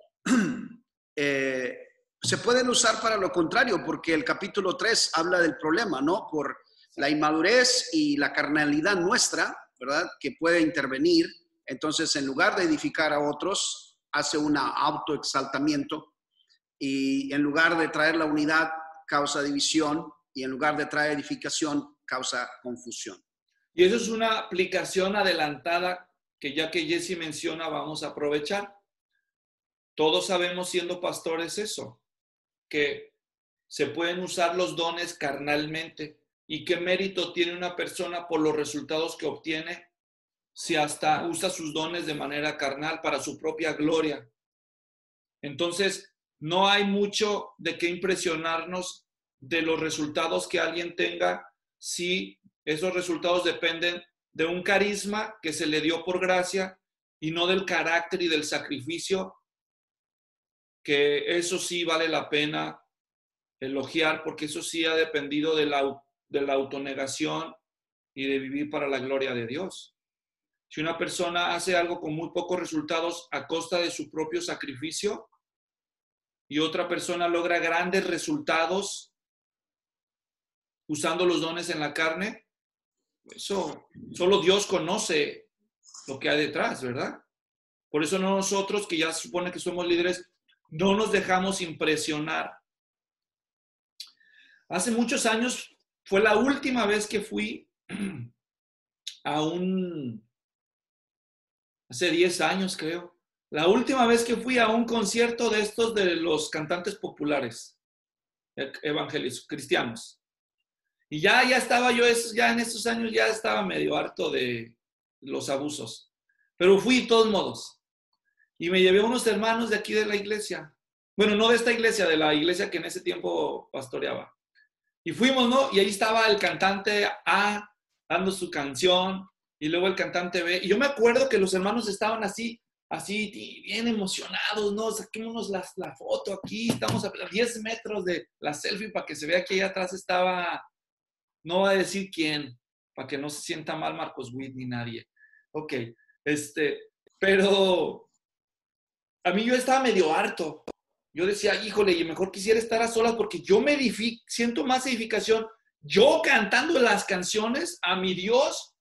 eh, se pueden usar para lo contrario, porque el capítulo tres habla del problema, ¿no? Por la inmadurez y la carnalidad nuestra, ¿verdad? Que puede intervenir. Entonces, en lugar de edificar a otros, hace un autoexaltamiento y en lugar de traer la unidad, causa división y en lugar de traer edificación, causa confusión. Y eso es una aplicación adelantada que ya que Jesse menciona, vamos a aprovechar. Todos sabemos siendo pastores eso, que se pueden usar los dones carnalmente. ¿Y qué mérito tiene una persona por los resultados que obtiene si hasta usa sus dones de manera carnal para su propia gloria? Entonces, no hay mucho de qué impresionarnos de los resultados que alguien tenga si esos resultados dependen de un carisma que se le dio por gracia y no del carácter y del sacrificio, que eso sí vale la pena elogiar, porque eso sí ha dependido de la, de la autonegación y de vivir para la gloria de Dios. Si una persona hace algo con muy pocos resultados a costa de su propio sacrificio y otra persona logra grandes resultados usando los dones en la carne, eso solo Dios conoce lo que hay detrás, ¿verdad? Por eso nosotros, que ya se supone que somos líderes, no nos dejamos impresionar. Hace muchos años fue la última vez que fui a un, hace diez años creo. La última vez que fui a un concierto de estos de los cantantes populares, evangélicos, cristianos. Y ya, ya estaba yo, ya en estos años ya estaba medio harto de los abusos. Pero fui de todos modos. Y me llevé a unos hermanos de aquí de la iglesia. Bueno, no de esta iglesia, de la iglesia que en ese tiempo pastoreaba. Y fuimos, ¿no? Y ahí estaba el cantante A dando su canción y luego el cantante B. Y yo me acuerdo que los hermanos estaban así, así, bien emocionados, ¿no? Saquémonos la, la foto aquí, estamos a diez metros de la selfie para que se vea que allá atrás estaba, no va a decir quién, para que no se sienta mal Marcos Witt ni nadie. Ok, este, pero a mí yo estaba medio harto. Yo decía, híjole, y mejor quisiera estar a solas porque yo me edifico, siento más edificación yo cantando las canciones a mi Dios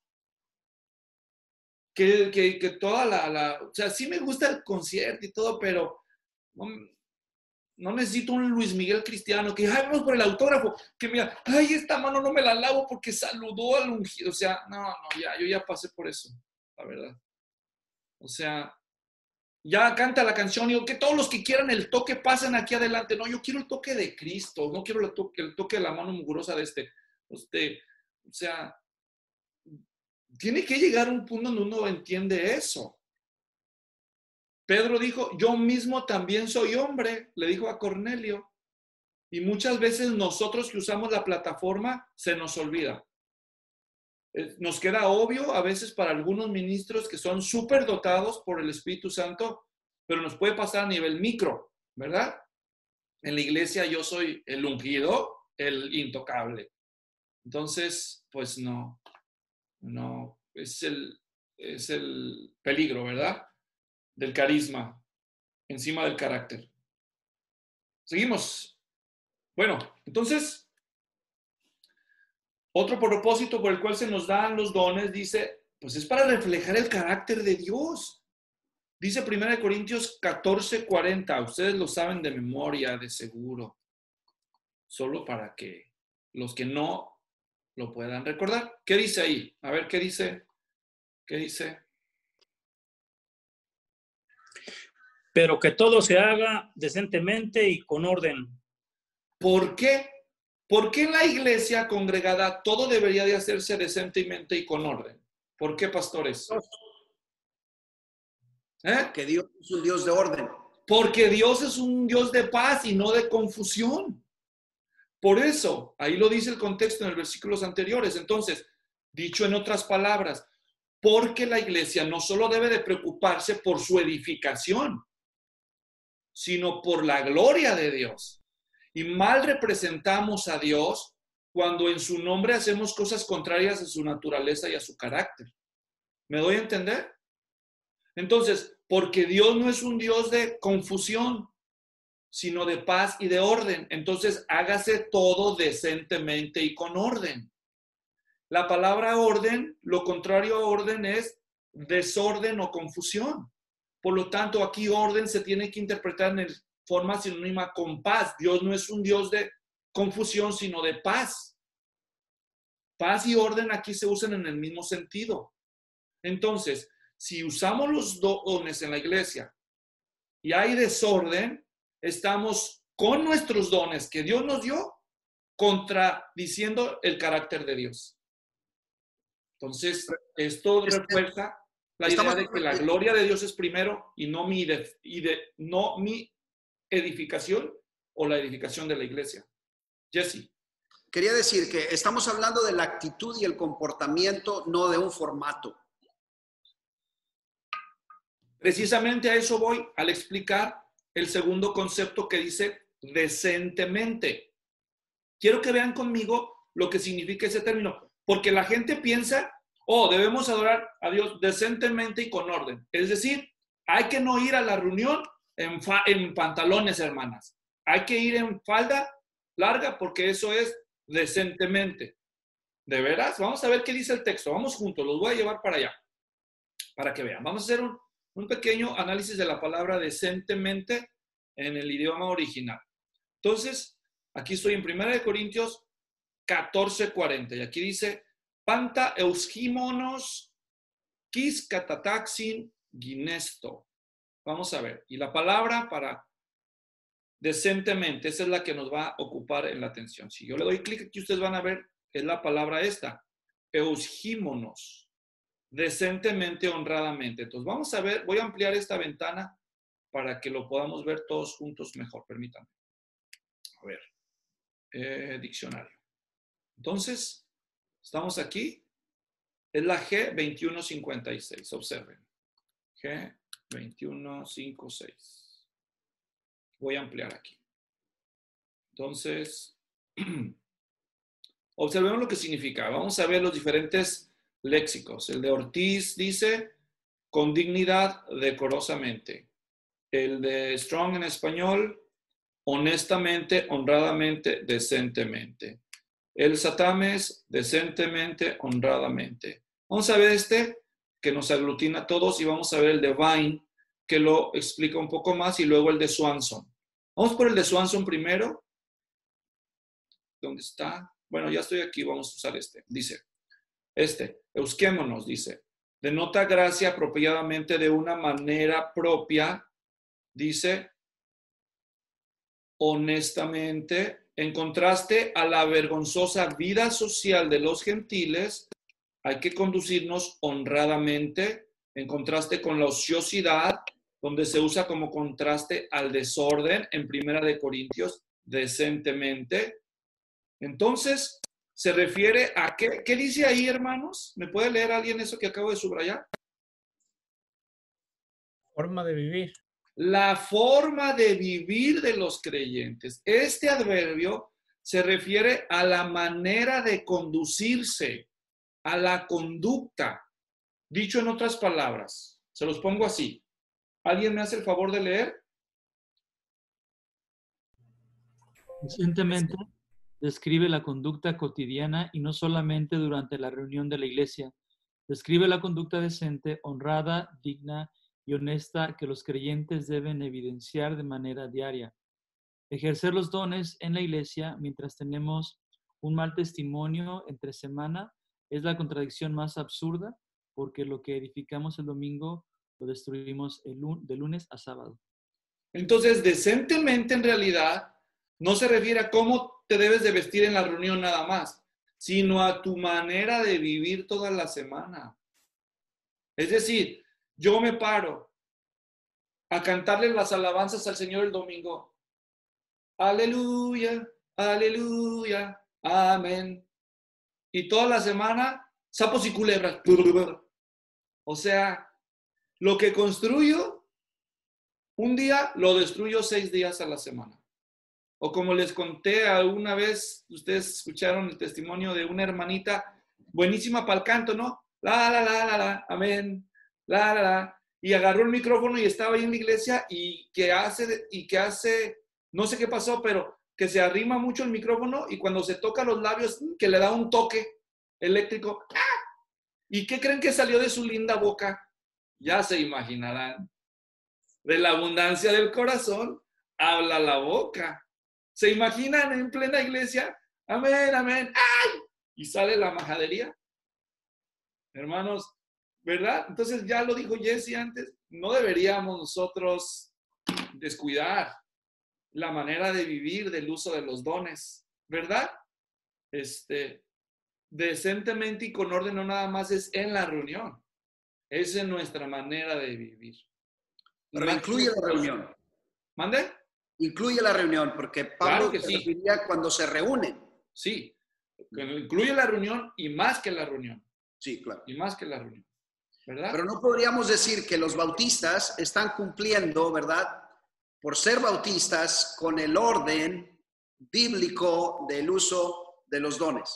que, que, que toda la, la... O sea, sí me gusta el concierto y todo, pero no, no necesito un Luis Miguel cristiano que, ay, vamos por el autógrafo, que mira, ay, esta mano no me la lavo porque saludó al ungido. O sea, no, no, ya, yo ya pasé por eso, la verdad. O sea... Ya canta la canción y digo, que todos los que quieran el toque pasen aquí adelante. No, yo quiero el toque de Cristo, no quiero el toque, el toque de la mano mugrosa de este. Usted, o sea, tiene que llegar a un punto donde uno entiende eso. Pedro dijo, yo mismo también soy hombre, le dijo a Cornelio. Y muchas veces nosotros que usamos la plataforma se nos olvida. Nos queda obvio a veces para algunos ministros que son súper dotados por el Espíritu Santo, pero nos puede pasar a nivel micro, ¿verdad? En la iglesia yo soy el ungido, el intocable. Entonces, pues no, no, es el, es el peligro, ¿verdad? Del carisma encima del carácter. Seguimos. Bueno, entonces... Otro propósito por el cual se nos dan los dones, dice, pues es para reflejar el carácter de Dios. Dice primera de Corintios catorce, cuarenta. Ustedes lo saben de memoria, de seguro. Solo para que los que no lo puedan recordar. ¿Qué dice ahí? A ver, ¿qué dice? ¿Qué dice? Pero que todo se haga decentemente y con orden. ¿Por qué? ¿Por qué en la iglesia congregada todo debería de hacerse decentemente y con orden? ¿Por qué, pastores? ¿Eh? Que Dios es un Dios de orden. Porque Dios es un Dios de paz y no de confusión. Por eso, ahí lo dice el contexto en los versículos anteriores. Entonces, dicho en otras palabras, porque la iglesia no solo debe de preocuparse por su edificación, sino por la gloria de Dios. Y mal representamos a Dios cuando en su nombre hacemos cosas contrarias a su naturaleza y a su carácter. ¿Me doy a entender? Entonces, porque Dios no es un Dios de confusión, sino de paz y de orden. Entonces, hágase todo decentemente y con orden. La palabra orden, lo contrario a orden es desorden o confusión. Por lo tanto, aquí orden se tiene que interpretar en el forma sinónima con paz. Dios no es un Dios de confusión, sino de paz. Paz y orden aquí se usan en el mismo sentido. Entonces, si usamos los dones en la iglesia y hay desorden, estamos con nuestros dones que Dios nos dio contradiciendo el carácter de Dios. Entonces, esto refuerza la idea de que la gloria de Dios es primero y no mi, de, y de, no mi edificación o la edificación de la iglesia. Jesse. Quería decir que estamos hablando de la actitud y el comportamiento, no de un formato. Precisamente a eso voy al explicar el segundo concepto que dice decentemente. Quiero que vean conmigo lo que significa ese término, porque la gente piensa, oh, debemos adorar a Dios decentemente y con orden. Es decir, hay que no ir a la reunión En, en pantalones, hermanas. Hay que ir en falda larga porque eso es decentemente. ¿De veras? Vamos a ver qué dice el texto. Vamos juntos, los voy a llevar para allá, para que vean. Vamos a hacer un, un pequeño análisis de la palabra decentemente en el idioma original. Entonces, aquí estoy en primera de Corintios catorce, cuarenta. Y aquí dice, Panta euschimonos, kis katataxin, ginesto. Vamos a ver. Y la palabra para decentemente, esa es la que nos va a ocupar en la atención. Si yo le doy clic aquí, ustedes van a ver, es la palabra esta. Eusgímonos. Decentemente, honradamente. Entonces, vamos a ver, voy a ampliar esta ventana para que lo podamos ver todos juntos mejor. Permítanme. A ver. Eh, diccionario. Entonces, estamos aquí. Es la G veintiuno cincuenta y seis. Observen. G veintiuno cincuenta y seis. Voy a ampliar aquí. Entonces, observemos lo que significa. Vamos a ver los diferentes léxicos. El de Ortiz dice, con dignidad, decorosamente. El de Strong en español, honestamente, honradamente, decentemente. El Satames, decentemente, honradamente. Vamos a ver este, que nos aglutina a todos, y vamos a ver el de Vine, que lo explica un poco más, y luego el de Swanson. Vamos por el de Swanson primero. ¿Dónde está? Bueno, ya estoy aquí, vamos a usar este. Dice, este, eusquémonos, dice, denota gracia apropiadamente de una manera propia, dice, honestamente, en contraste a la vergonzosa vida social de los gentiles, hay que conducirnos honradamente, en contraste con la ociosidad, donde se usa como contraste al desorden, en Primera de Corintios, decentemente. Entonces, se refiere a qué, ¿qué dice ahí, hermanos? ¿Me puede leer alguien eso que acabo de subrayar? Forma de vivir. La forma de vivir de los creyentes. Este adverbio se refiere a la manera de conducirse, a la conducta. Dicho en otras palabras, se los pongo así. ¿Alguien me hace el favor de leer? Recientemente describe la conducta cotidiana y no solamente durante la reunión de la iglesia. Describe la conducta decente, honrada, digna y honesta que los creyentes deben evidenciar de manera diaria. Ejercer los dones en la iglesia mientras tenemos un mal testimonio entre semana es la contradicción más absurda, porque lo que edificamos el domingo lo destruimos el lun- de lunes a sábado. Entonces, decentemente en realidad no se refiere a cómo te debes de vestir en la reunión nada más, sino a tu manera de vivir toda la semana. Es decir, yo me paro a cantarle las alabanzas al Señor el domingo. Aleluya, aleluya, amén. Y toda la semana, sapos y culebras. O sea, lo que construyo un día, lo destruyo seis días a la semana. O como les conté alguna vez, ustedes escucharon el testimonio de una hermanita, buenísima para el canto, ¿no? La, la, la, la, la, amén, la, la, la. Y agarró el micrófono y estaba ahí en la iglesia y que hace, y que hace, no sé qué pasó, pero que se arrima mucho el micrófono y cuando se toca los labios, que le da un toque eléctrico. ¡Ah! ¿Y qué creen que salió de su linda boca? Ya se imaginarán. De la abundancia del corazón, habla la boca. ¿Se imaginan en plena iglesia? Amén, amén. ¡Ay! Y sale la majadería. Hermanos, ¿verdad? Entonces ya lo dijo Jesse antes, no deberíamos nosotros descuidar la manera de vivir del uso de los dones, ¿verdad? Este, decentemente y con orden no nada más es en la reunión, es en nuestra manera de vivir. Pero incluye la reunión. ¿Mande? Incluye la reunión, porque Pablo Claro que se sí. refería cuando se reúnen. Sí, incluye la reunión y más que la reunión. Sí, claro. Y más que la reunión, ¿verdad? Pero no podríamos decir que los bautistas están cumpliendo, ¿verdad? Por ser bautistas con el orden bíblico del uso de los dones.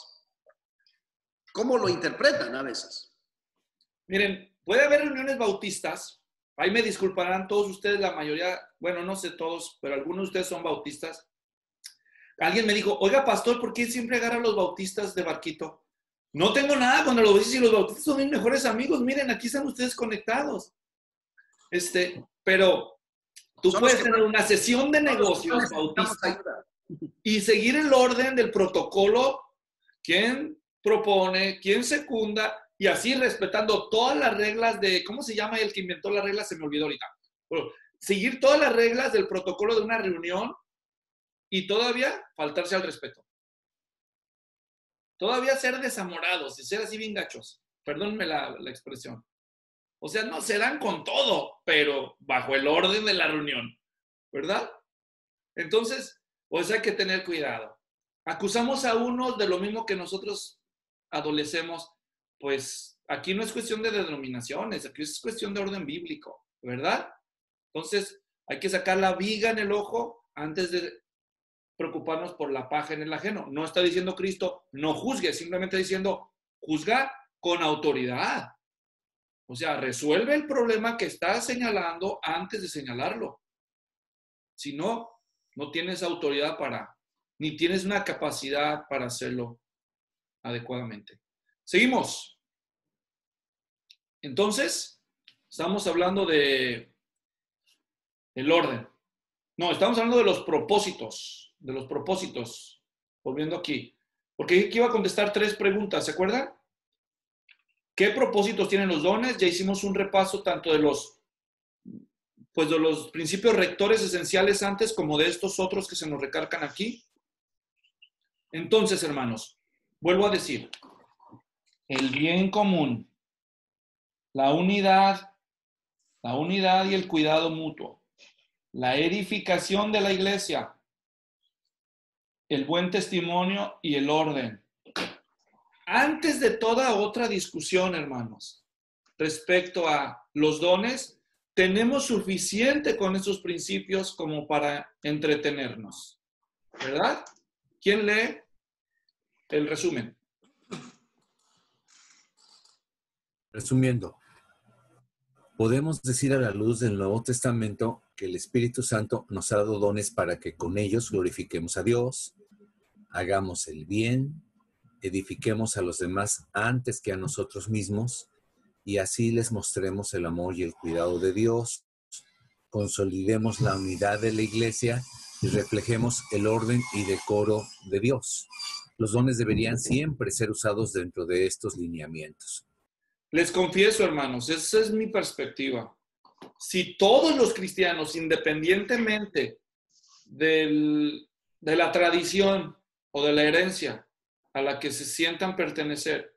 ¿Cómo lo interpretan a veces? Miren, puede haber reuniones bautistas. Ahí me disculparán todos ustedes, la mayoría, bueno, no sé todos, pero algunos de ustedes son bautistas. Alguien me dijo, oiga, pastor, ¿por qué siempre agarra a los bautistas de barquito? No tengo nada contra los bautistas y los bautistas son mis mejores amigos. Miren, aquí están ustedes conectados. Este, pero tú Son puedes los que- tener una sesión de negocios Necesitamos bautista ayuda. y seguir el orden del protocolo, quién propone, quién secunda, Y así respetando todas las reglas de, ¿cómo se llama el que inventó las reglas? Se me olvidó ahorita. Bueno, seguir todas las reglas del protocolo de una reunión y todavía faltarse al respeto. Todavía ser desamorados y ser así bien gachos. Perdónenme la, la expresión. O sea, no se dan con todo, pero bajo el orden de la reunión, ¿verdad? Entonces, pues hay que tener cuidado. Acusamos a unos de lo mismo que nosotros adolecemos, pues aquí no es cuestión de denominaciones, aquí es cuestión de orden bíblico, ¿verdad? Entonces, hay que sacar la viga en el ojo antes de preocuparnos por la paja en el ajeno. No está diciendo Cristo, no juzgue, simplemente diciendo, juzga con autoridad. O sea, resuelve el problema que estás señalando antes de señalarlo. Si no, no tienes autoridad para, ni tienes una capacidad para hacerlo adecuadamente. Seguimos. Entonces, estamos hablando de el orden. No, estamos hablando de los propósitos. De los propósitos. Volviendo aquí. Porque aquí iba a contestar tres preguntas, ¿se acuerdan? ¿Qué propósitos tienen los dones? Ya hicimos un repaso tanto de los, pues de los principios rectores esenciales antes como de estos otros que se nos recargan aquí. Entonces, hermanos, vuelvo a decir, el bien común, la unidad, la unidad y el cuidado mutuo, la edificación de la iglesia, el buen testimonio y el orden. Antes de toda otra discusión, hermanos, respecto a los dones, tenemos suficiente con esos principios como para entretenernos, ¿verdad? ¿Quién lee el resumen? Resumiendo, podemos decir a la luz del Nuevo Testamento que el Espíritu Santo nos ha dado dones para que con ellos glorifiquemos a Dios, hagamos el bien, edifiquemos a los demás antes que a nosotros mismos y así les mostremos el amor y el cuidado de Dios, consolidemos la unidad de la iglesia y reflejemos el orden y decoro de Dios. Los dones deberían siempre ser usados dentro de estos lineamientos. Les confieso, hermanos, esa es mi perspectiva. Si todos los cristianos, independientemente del, de la tradición o de la herencia a la que se sientan pertenecer,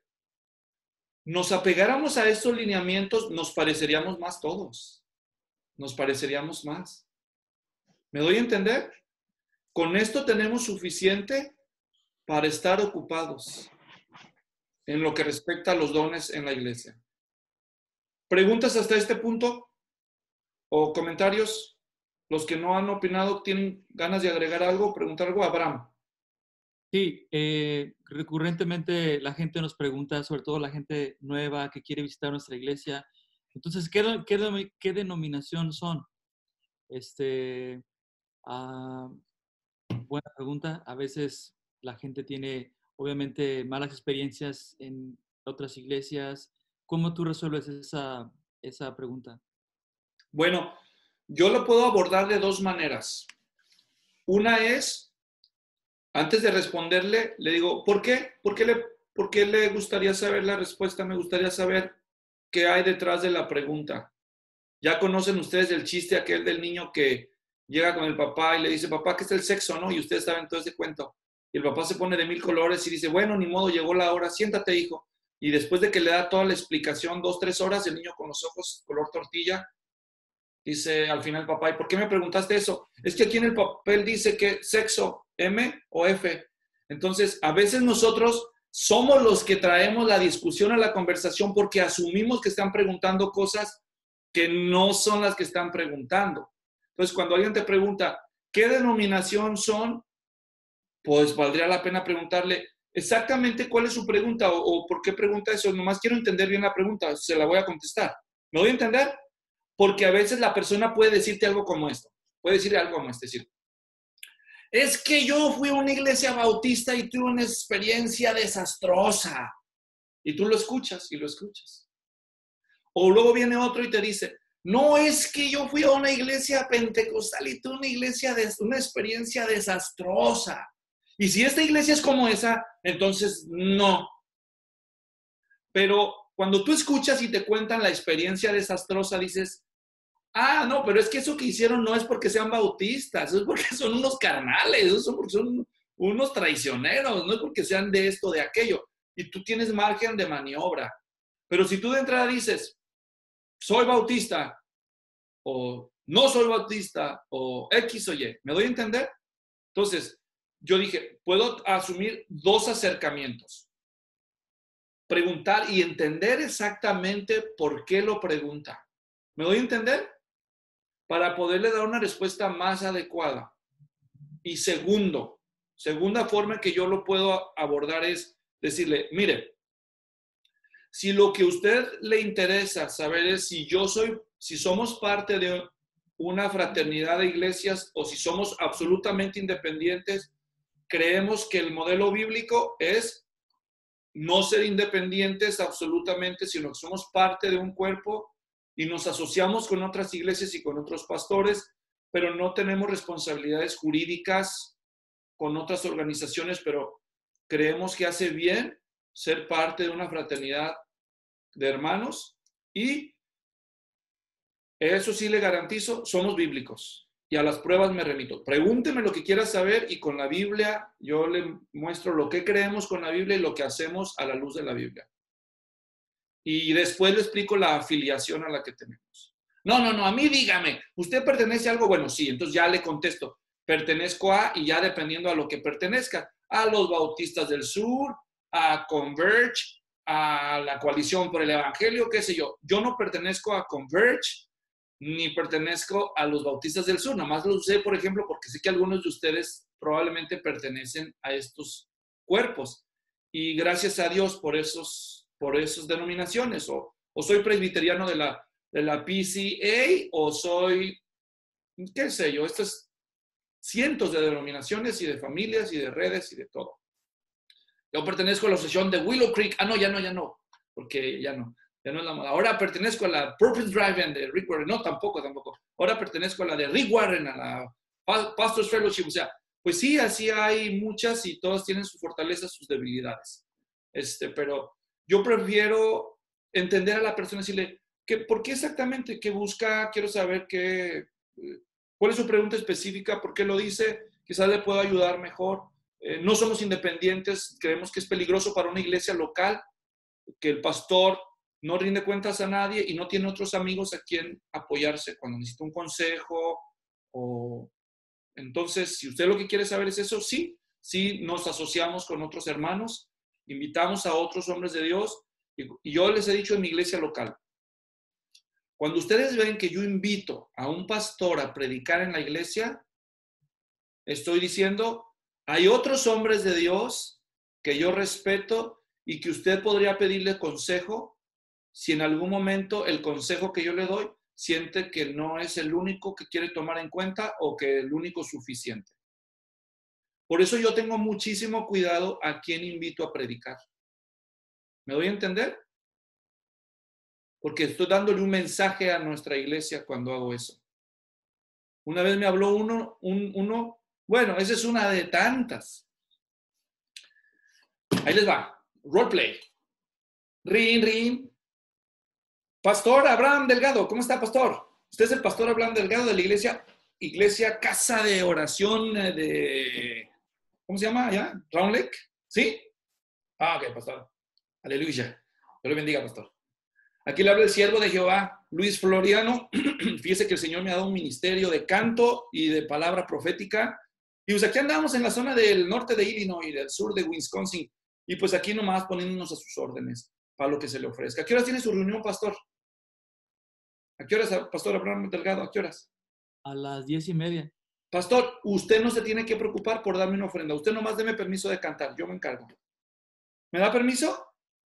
nos apegáramos a estos lineamientos, nos pareceríamos más todos. Nos pareceríamos más. ¿Me doy a entender? Con esto tenemos suficiente para estar ocupados en lo que respecta a los dones en la iglesia. ¿Preguntas hasta este punto? ¿O comentarios? Los que no han opinado, ¿tienen ganas de agregar algo? ¿Preguntar algo? Abraham. Sí, eh, recurrentemente la gente nos pregunta, sobre todo la gente nueva que quiere visitar nuestra iglesia, entonces, ¿qué, qué, qué denominación son? Este, uh, buena pregunta. A veces la gente tiene, obviamente, malas experiencias en otras iglesias. ¿Cómo tú resuelves esa, esa pregunta? Bueno, yo lo puedo abordar de dos maneras. Una es, antes de responderle, le digo, ¿por qué? ¿Por qué le, por qué le gustaría saber la respuesta? Me gustaría saber qué hay detrás de la pregunta. Ya conocen ustedes el chiste aquel del niño que llega con el papá y le dice, papá, ¿qué es el sexo, no? Y ustedes saben todo ese cuento. Y el papá se pone de mil colores y dice, bueno, ni modo, llegó la hora, siéntate, hijo. Y después de que le da toda la explicación, dos, tres horas, el niño con los ojos color tortilla, dice al final papá, ¿y por qué me preguntaste eso? Es que aquí en el papel dice que sexo, M o F. Entonces, a veces nosotros somos los que traemos la discusión a la conversación porque asumimos que están preguntando cosas que no son las que están preguntando. Entonces, cuando alguien te pregunta, ¿qué denominación son? Pues valdría la pena preguntarle exactamente cuál es su pregunta o, o por qué pregunta eso. Nomás quiero entender bien la pregunta, se la voy a contestar. ¿Me voy a entender? Porque a veces la persona puede decirte algo como esto. Puede decirle algo como este, decir, es que yo fui a una iglesia bautista y tuve una experiencia desastrosa. Y tú lo escuchas y lo escuchas. O luego viene otro y te dice, no, es que yo fui a una iglesia pentecostal y tuve una, iglesia de, una experiencia desastrosa. Y si esta iglesia es como esa, entonces no. Pero cuando tú escuchas y te cuentan la experiencia desastrosa, dices, ah, no, pero es que eso que hicieron no es porque sean bautistas, es porque son unos carnales, es porque son unos traicioneros, no es porque sean de esto, de aquello. Y tú tienes margen de maniobra. Pero si tú de entrada dices, soy bautista, o no soy bautista, o X o Y, ¿me doy a entender? Entonces, yo dije, puedo asumir dos acercamientos. Preguntar y entender exactamente por qué lo pregunta. ¿Me doy a entender? Para poderle dar una respuesta más adecuada. Y segundo, segunda forma que yo lo puedo abordar es decirle, mire, si lo que a usted le interesa saber es si yo soy, si somos parte de una fraternidad de iglesias o si somos absolutamente independientes, creemos que el modelo bíblico es no ser independientes absolutamente, sino que somos parte de un cuerpo y nos asociamos con otras iglesias y con otros pastores, pero no tenemos responsabilidades jurídicas con otras organizaciones, pero creemos que hace bien ser parte de una fraternidad de hermanos y eso sí le garantizo, somos bíblicos y a las pruebas me remito. Pregúnteme lo que quiera saber y con la Biblia yo le muestro lo que creemos con la Biblia y lo que hacemos a la luz de la Biblia. Y después le explico la afiliación a la que tenemos. No, no, no, a mí dígame, ¿usted pertenece a algo? Bueno, sí, entonces ya le contesto, pertenezco a, y ya dependiendo a lo que pertenezca, a los Bautistas del Sur, a Converge, a la Coalición por el Evangelio, qué sé yo. Yo no pertenezco a Converge, ni pertenezco a los Bautistas del Sur, nomás lo sé, por ejemplo, porque sé que algunos de ustedes probablemente pertenecen a estos cuerpos. Y gracias a Dios por esos, por esas denominaciones. O, o soy presbiteriano de la, de la P C A, o soy, qué sé yo, estas cientos de denominaciones y de familias y de redes y de todo. Yo pertenezco a la asociación de Willow Creek. Ah, no, ya no, ya no, porque ya no. Ya no es la moda. Ahora pertenezco a la Purpose Drive de Rick Warren. No, tampoco, tampoco. Ahora pertenezco a la de Rick Warren, a la Pastors Fellowship. O sea, pues sí, así hay muchas y todas tienen sus fortalezas, sus debilidades. Este, pero yo prefiero entender a la persona y decirle, ¿qué, ¿por qué exactamente? ¿Qué busca? Quiero saber qué, cuál es su pregunta específica, por qué lo dice. Quizás le puedo ayudar mejor. Eh, no somos independientes. Creemos que es peligroso para una iglesia local que el pastor no rinde cuentas a nadie y no tiene otros amigos a quien apoyarse cuando necesita un consejo. O... Entonces, si usted lo que quiere saber es eso, sí, sí nos asociamos con otros hermanos, invitamos a otros hombres de Dios y, y yo les he dicho en mi iglesia local, cuando ustedes ven que yo invito a un pastor a predicar en la iglesia, estoy diciendo, hay otros hombres de Dios que yo respeto y que usted podría pedirle consejo si en algún momento el consejo que yo le doy siente que no es el único que quiere tomar en cuenta o que el único suficiente. Por eso yo tengo muchísimo cuidado a quién invito a predicar. ¿Me doy a entender? Porque estoy dándole un mensaje a nuestra iglesia cuando hago eso. Una vez me habló uno, un, uno, bueno, esa es una de tantas. Ahí les va, roleplay. Rin, rin. Pastor Abraham Delgado, ¿cómo está, pastor? Usted es el pastor Abraham Delgado de la iglesia, iglesia Casa de Oración de, ¿cómo se llama allá? Round Lake, ¿sí? Ah, ok, pastor. Aleluya. Dios le bendiga, pastor. Aquí le habla el siervo de Jehová, Luis Floriano. Fíjese que el Señor me ha dado un ministerio de canto y de palabra profética. Y pues aquí andamos en la zona del norte de Illinois y del sur de Wisconsin. Y pues aquí nomás poniéndonos a sus órdenes para lo que se le ofrezca. ¿A qué horas tiene su reunión, pastor? ¿A qué horas, pastor Abraham Delgado? ¿A qué horas? A las diez y media. Pastor, usted no se tiene que preocupar por darme una ofrenda. Usted nomás deme permiso de cantar. Yo me encargo. ¿Me da permiso?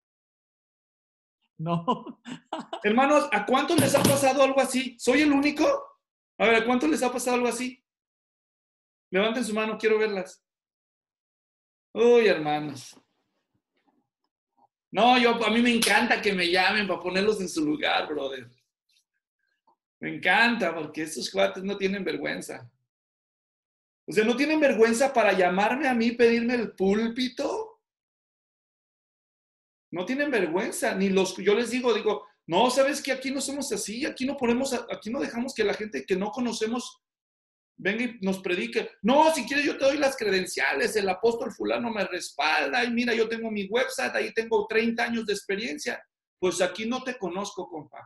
No. Hermanos, ¿a cuántos les ha pasado algo así? ¿Soy el único? A ver, ¿a cuántos les ha pasado algo así? Levanten su mano, quiero verlas. Uy, hermanos. No, yo, a mí me encanta que me llamen para ponerlos en su lugar, brother. Me encanta, porque estos cuates no tienen vergüenza. O sea, ¿no tienen vergüenza para llamarme a mí, pedirme el púlpito? no tienen vergüenza, ni los, yo les digo, digo, no, ¿sabes qué? Aquí no somos así, aquí no ponemos, aquí no dejamos que la gente que no conocemos venga y nos predique. No, si quieres yo te doy las credenciales, el apóstol fulano me respalda, y mira, yo tengo mi website, ahí tengo treinta años de experiencia. Pues aquí no te conozco, compa.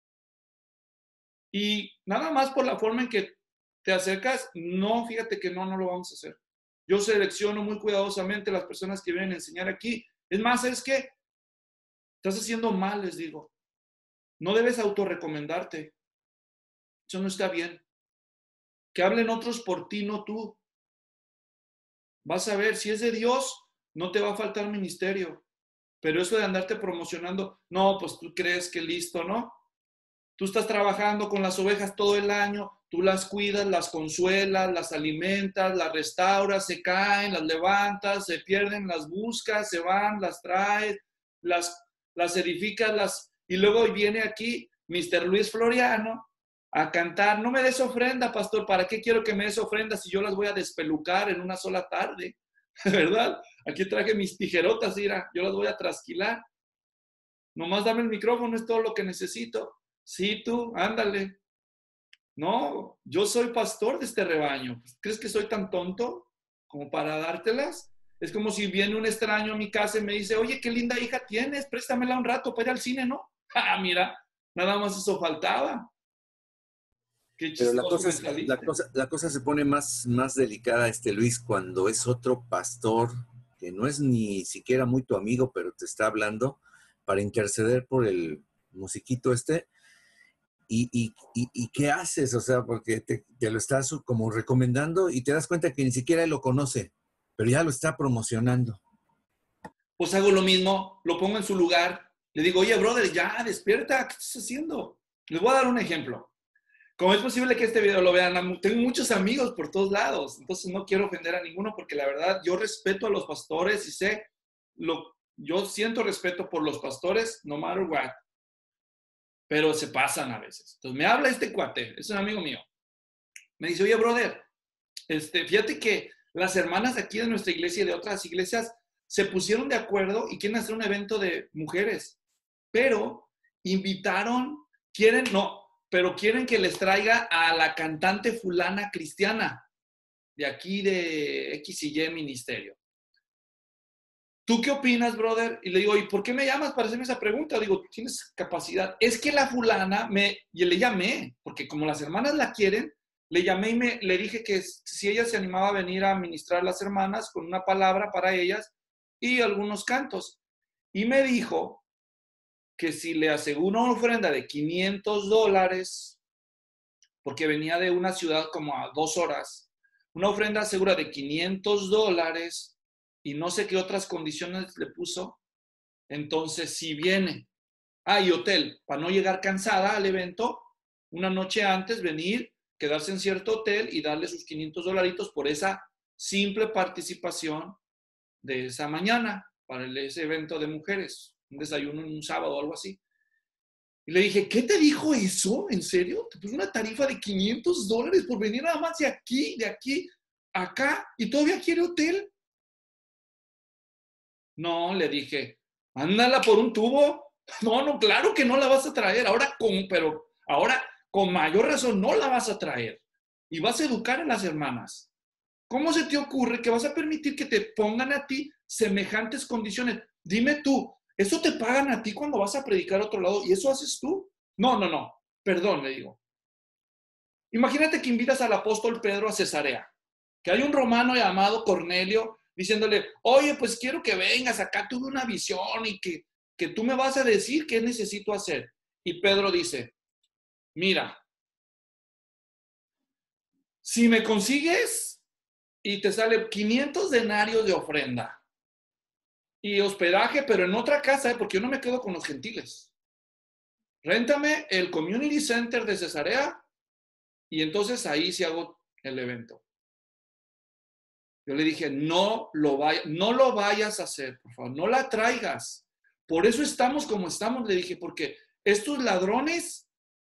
Y nada más por la forma en que te acercas, no, fíjate que no, no lo vamos a hacer. Yo selecciono muy cuidadosamente las personas que vienen a enseñar aquí. Es más, es que estás haciendo mal, les digo. No debes autorrecomendarte. Eso no está bien. Que hablen otros por ti, no tú. Vas a ver, si es de Dios, no te va a faltar ministerio. Pero eso de andarte promocionando, no, pues tú crees que listo, ¿no? Tú estás trabajando con las ovejas todo el año, tú las cuidas, las consuelas, las alimentas, las restauras, se caen, las levantas, se pierden, las buscas, se van, las traes, las, las edificas, las... y luego viene aquí mister Luis Floriano a cantar. No me des ofrenda, pastor, ¿para qué quiero que me des ofrenda si yo las voy a despelucar en una sola tarde? ¿Verdad? Aquí traje mis tijerotas, mira, yo las voy a trasquilar. Nomás dame el micrófono, es todo lo que necesito. Sí, tú, ándale. No, yo soy pastor de este rebaño. ¿Crees que soy tan tonto como para dártelas? Es como si viene un extraño a mi casa y me dice, oye, qué linda hija tienes, préstamela un rato para ir al cine, ¿no? Ah, mira, nada más eso faltaba. Qué Pero la cosa, chistoso es- la, cosa, la cosa se pone más, más delicada, este Luis, cuando es otro pastor que no es ni siquiera muy tu amigo, pero te está hablando para interceder por el musiquito este. ¿Y, y, y, y qué haces? O sea, porque te, te lo estás como recomendando y te das cuenta que ni siquiera él lo conoce, pero ya lo está promocionando. Pues hago lo mismo, lo pongo en su lugar. Le digo, oye, brother, ya, despierta, ¿qué estás haciendo? Les voy a dar un ejemplo. ¿Cómo es posible que este video lo vean? Tengo muchos amigos por todos lados, entonces no quiero ofender a ninguno porque la verdad yo respeto a los pastores y sé, lo, yo siento respeto por los pastores, no matter what, pero se pasan a veces. Entonces me habla este cuate, es un amigo mío. Me dice, oye, brother, este, fíjate que las hermanas aquí de nuestra iglesia y de otras iglesias se pusieron de acuerdo y quieren hacer un evento de mujeres, pero invitaron, quieren, no, pero quieren que les traiga a la cantante fulana cristiana de aquí de X y Y Ministerio. ¿Tú qué opinas, brother? Y le digo, ¿y por qué me llamas para hacerme esa pregunta? Digo, ¿tienes capacidad? Es que la fulana, me, y le llamé, porque como las hermanas la quieren, le llamé y me, le dije que si ella se animaba a venir a ministrar a las hermanas con una palabra para ellas y algunos cantos. Y me dijo que si le aseguro una ofrenda de quinientos dólares, porque venía de una ciudad como a dos horas, una ofrenda segura de quinientos dólares y no sé qué otras condiciones le puso, entonces si viene. Ah, y hotel, para no llegar cansada al evento, una noche antes venir, quedarse en cierto hotel y darle sus quinientos dolaritos por esa simple participación de esa mañana para ese evento de mujeres, un desayuno en un sábado o algo así. Y le dije, ¿qué te dijo eso? ¿En serio? ¿Te puso una tarifa de quinientos dólares por venir nada más de aquí, de aquí, acá, y todavía quiere hotel? No, le dije, ándala por un tubo. No, no, claro que no la vas a traer. Ahora con, pero ahora con mayor razón no la vas a traer. Y vas a educar a las hermanas. ¿Cómo se te ocurre que vas a permitir que te pongan a ti semejantes condiciones? Dime tú, ¿eso te pagan a ti cuando vas a predicar a otro lado y eso haces tú? No, no, no. Perdón, le digo. Imagínate que invitas al apóstol Pedro a Cesarea, que hay un romano llamado Cornelio diciéndole, oye, pues quiero que vengas, acá tuve una visión y que, que tú me vas a decir qué necesito hacer. Y Pedro dice, mira, si me consigues y te sale quinientos denarios de ofrenda y hospedaje, pero en otra casa, ¿eh? Porque yo no me quedo con los gentiles. Réntame el Community Center de Cesarea y entonces ahí sí hago el evento. Yo le dije, no lo, vaya, no lo vayas a hacer, por favor, no la traigas. Por eso estamos como estamos, le dije, porque estos ladrones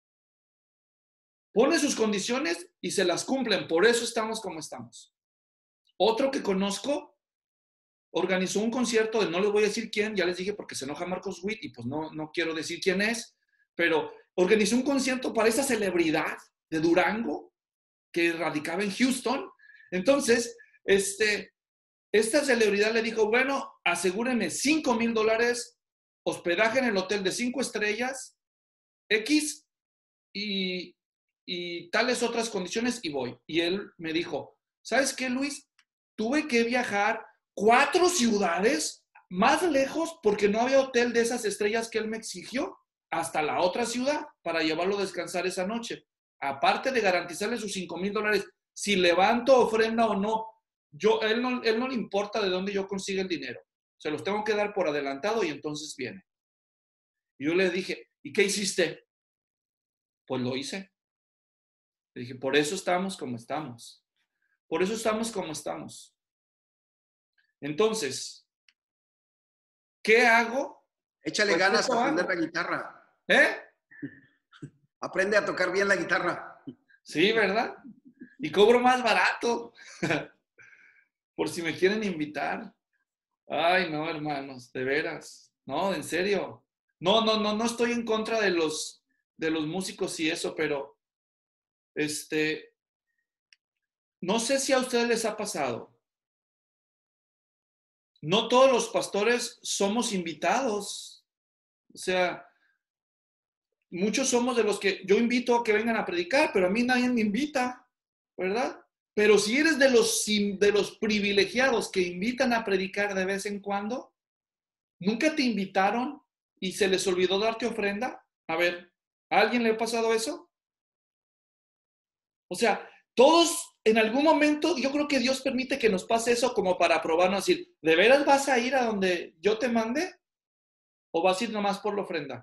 ponen sus condiciones y se las cumplen. Por eso estamos como estamos. Otro que conozco organizó un concierto de no les voy a decir quién, ya les dije porque se enoja Marcos Witt y pues no, no quiero decir quién es, pero organizó un concierto para esa celebridad de Durango que radicaba en Houston. Entonces, este, esta celebridad le dijo, bueno, asegúrenme cinco mil dólares, hospedaje en el hotel de cinco estrellas, X, y, y tales otras condiciones, y voy. Y él me dijo, ¿sabes qué, Luis? Tuve que viajar cuatro ciudades más lejos porque no había hotel de esas estrellas que él me exigió hasta la otra ciudad para llevarlo a descansar esa noche. Aparte de garantizarle sus cinco mil dólares, si levanto ofrenda o no, yo, él no, él no le importa de dónde yo consiga el dinero. Se los tengo que dar por adelantado y entonces viene. Y yo le dije, ¿y qué hiciste? Pues lo hice. Le dije, por eso estamos como estamos. Por eso estamos como estamos. Entonces, ¿qué hago? Échale Pues ganas eso a aprender hago. la guitarra. ¿Eh? Aprende a tocar bien la guitarra. Sí, ¿verdad? Y cobro más barato. Por si me quieren invitar. Ay, no, hermanos, de veras. No, en serio. No, no, no, no estoy en contra de los, de los músicos y eso, pero este, no sé si a ustedes les ha pasado. No todos los pastores somos invitados. O sea, muchos somos de los que yo invito a que vengan a predicar, pero a mí nadie me invita, ¿verdad? Pero si eres de los, de los privilegiados que invitan a predicar de vez en cuando, ¿nunca te invitaron y se les olvidó darte ofrenda? A ver, ¿a alguien le ha pasado eso? O sea, todos en algún momento, yo creo que Dios permite que nos pase eso como para probarnos, decir, ¿de veras vas a ir a donde yo te mande? ¿O vas a ir nomás por la ofrenda?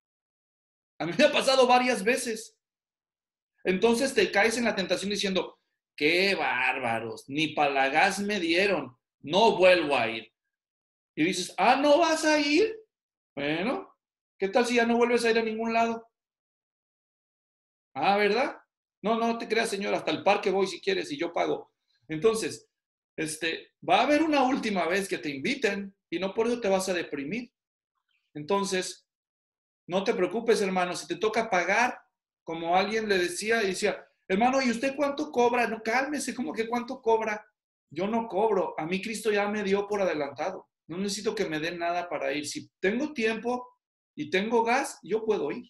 A mí me ha pasado varias veces. Entonces te caes en la tentación diciendo, qué bárbaros, ni para la gas me dieron, no vuelvo a ir. Y dices, ah, ¿no vas a ir? Bueno, ¿qué tal si ya no vuelves a ir a ningún lado? Ah, ¿verdad? No, no te creas, señor, hasta el parque voy si quieres y yo pago. Entonces, este, va a haber una última vez que te inviten y no por eso te vas a deprimir. Entonces, no te preocupes, hermano, si te toca pagar, como alguien le decía, y decía, hermano, ¿y usted cuánto cobra? No, cálmese, ¿cómo que cuánto cobra? Yo no cobro, a mí Cristo ya me dio por adelantado. No necesito que me den nada para ir. Si tengo tiempo y tengo gas, yo puedo ir.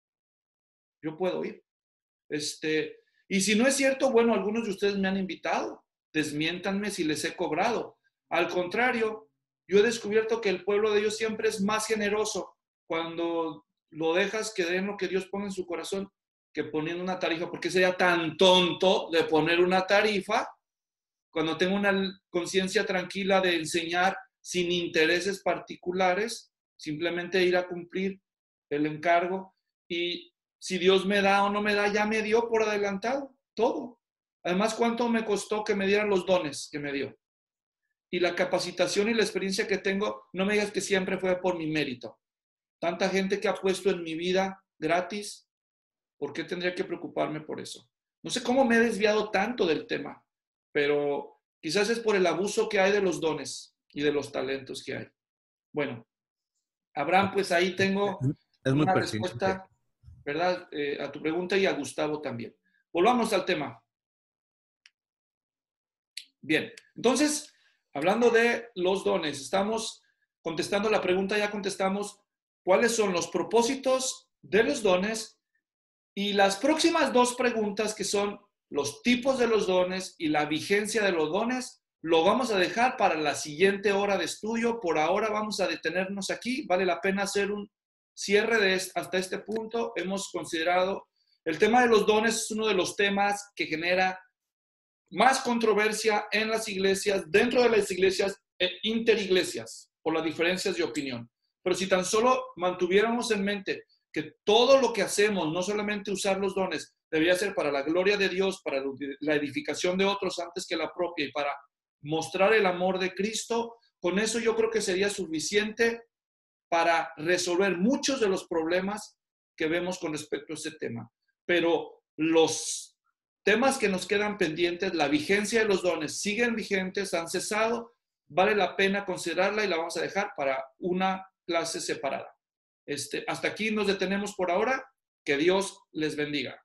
Yo puedo ir. Este, y si no es cierto, bueno, algunos de ustedes me han invitado. Desmiéntanme si les he cobrado. Al contrario, yo he descubierto que el pueblo de Dios siempre es más generoso cuando lo dejas que den lo que Dios pone en su corazón que poniendo una tarifa. ¿Por qué sería tan tonto de poner una tarifa cuando tengo una conciencia tranquila de enseñar sin intereses particulares, simplemente ir a cumplir el encargo? Y si Dios me da o no me da, ya me dio por adelantado todo. Además, ¿cuánto me costó que me dieran los dones que me dio? Y la capacitación y la experiencia que tengo, no me digas que siempre fue por mi mérito. Tanta gente que ha puesto en mi vida gratis, ¿por qué tendría que preocuparme por eso? No sé cómo me he desviado tanto del tema, pero quizás es por el abuso que hay de los dones y de los talentos que hay. Bueno, Abraham, pues ahí tengo es muy una pertinente. respuesta, ¿verdad? Eh, a tu pregunta y a Gustavo también. Volvamos al tema. Bien, entonces, hablando de los dones, estamos contestando la pregunta, ya contestamos cuáles son los propósitos de los dones y las próximas dos preguntas que son los tipos de los dones y la vigencia de los dones, lo vamos a dejar para la siguiente hora de estudio. Por ahora vamos a detenernos aquí. Vale la pena hacer un cierre de este, hasta este punto. Hemos considerado el tema de los dones, es uno de los temas que genera más controversia en las iglesias, dentro de las iglesias e interiglesias, por las diferencias de opinión. Pero si tan solo mantuviéramos en mente que todo lo que hacemos, no solamente usar los dones, debería ser para la gloria de Dios, para la edificación de otros antes que la propia y para mostrar el amor de Cristo, con eso yo creo que sería suficiente para resolver muchos de los problemas que vemos con respecto a ese tema. Pero los temas que nos quedan pendientes, la vigencia de los dones siguen vigentes, han cesado, vale la pena considerarla y la vamos a dejar para una clase separada. Este, hasta aquí nos detenemos por ahora. Que Dios les bendiga.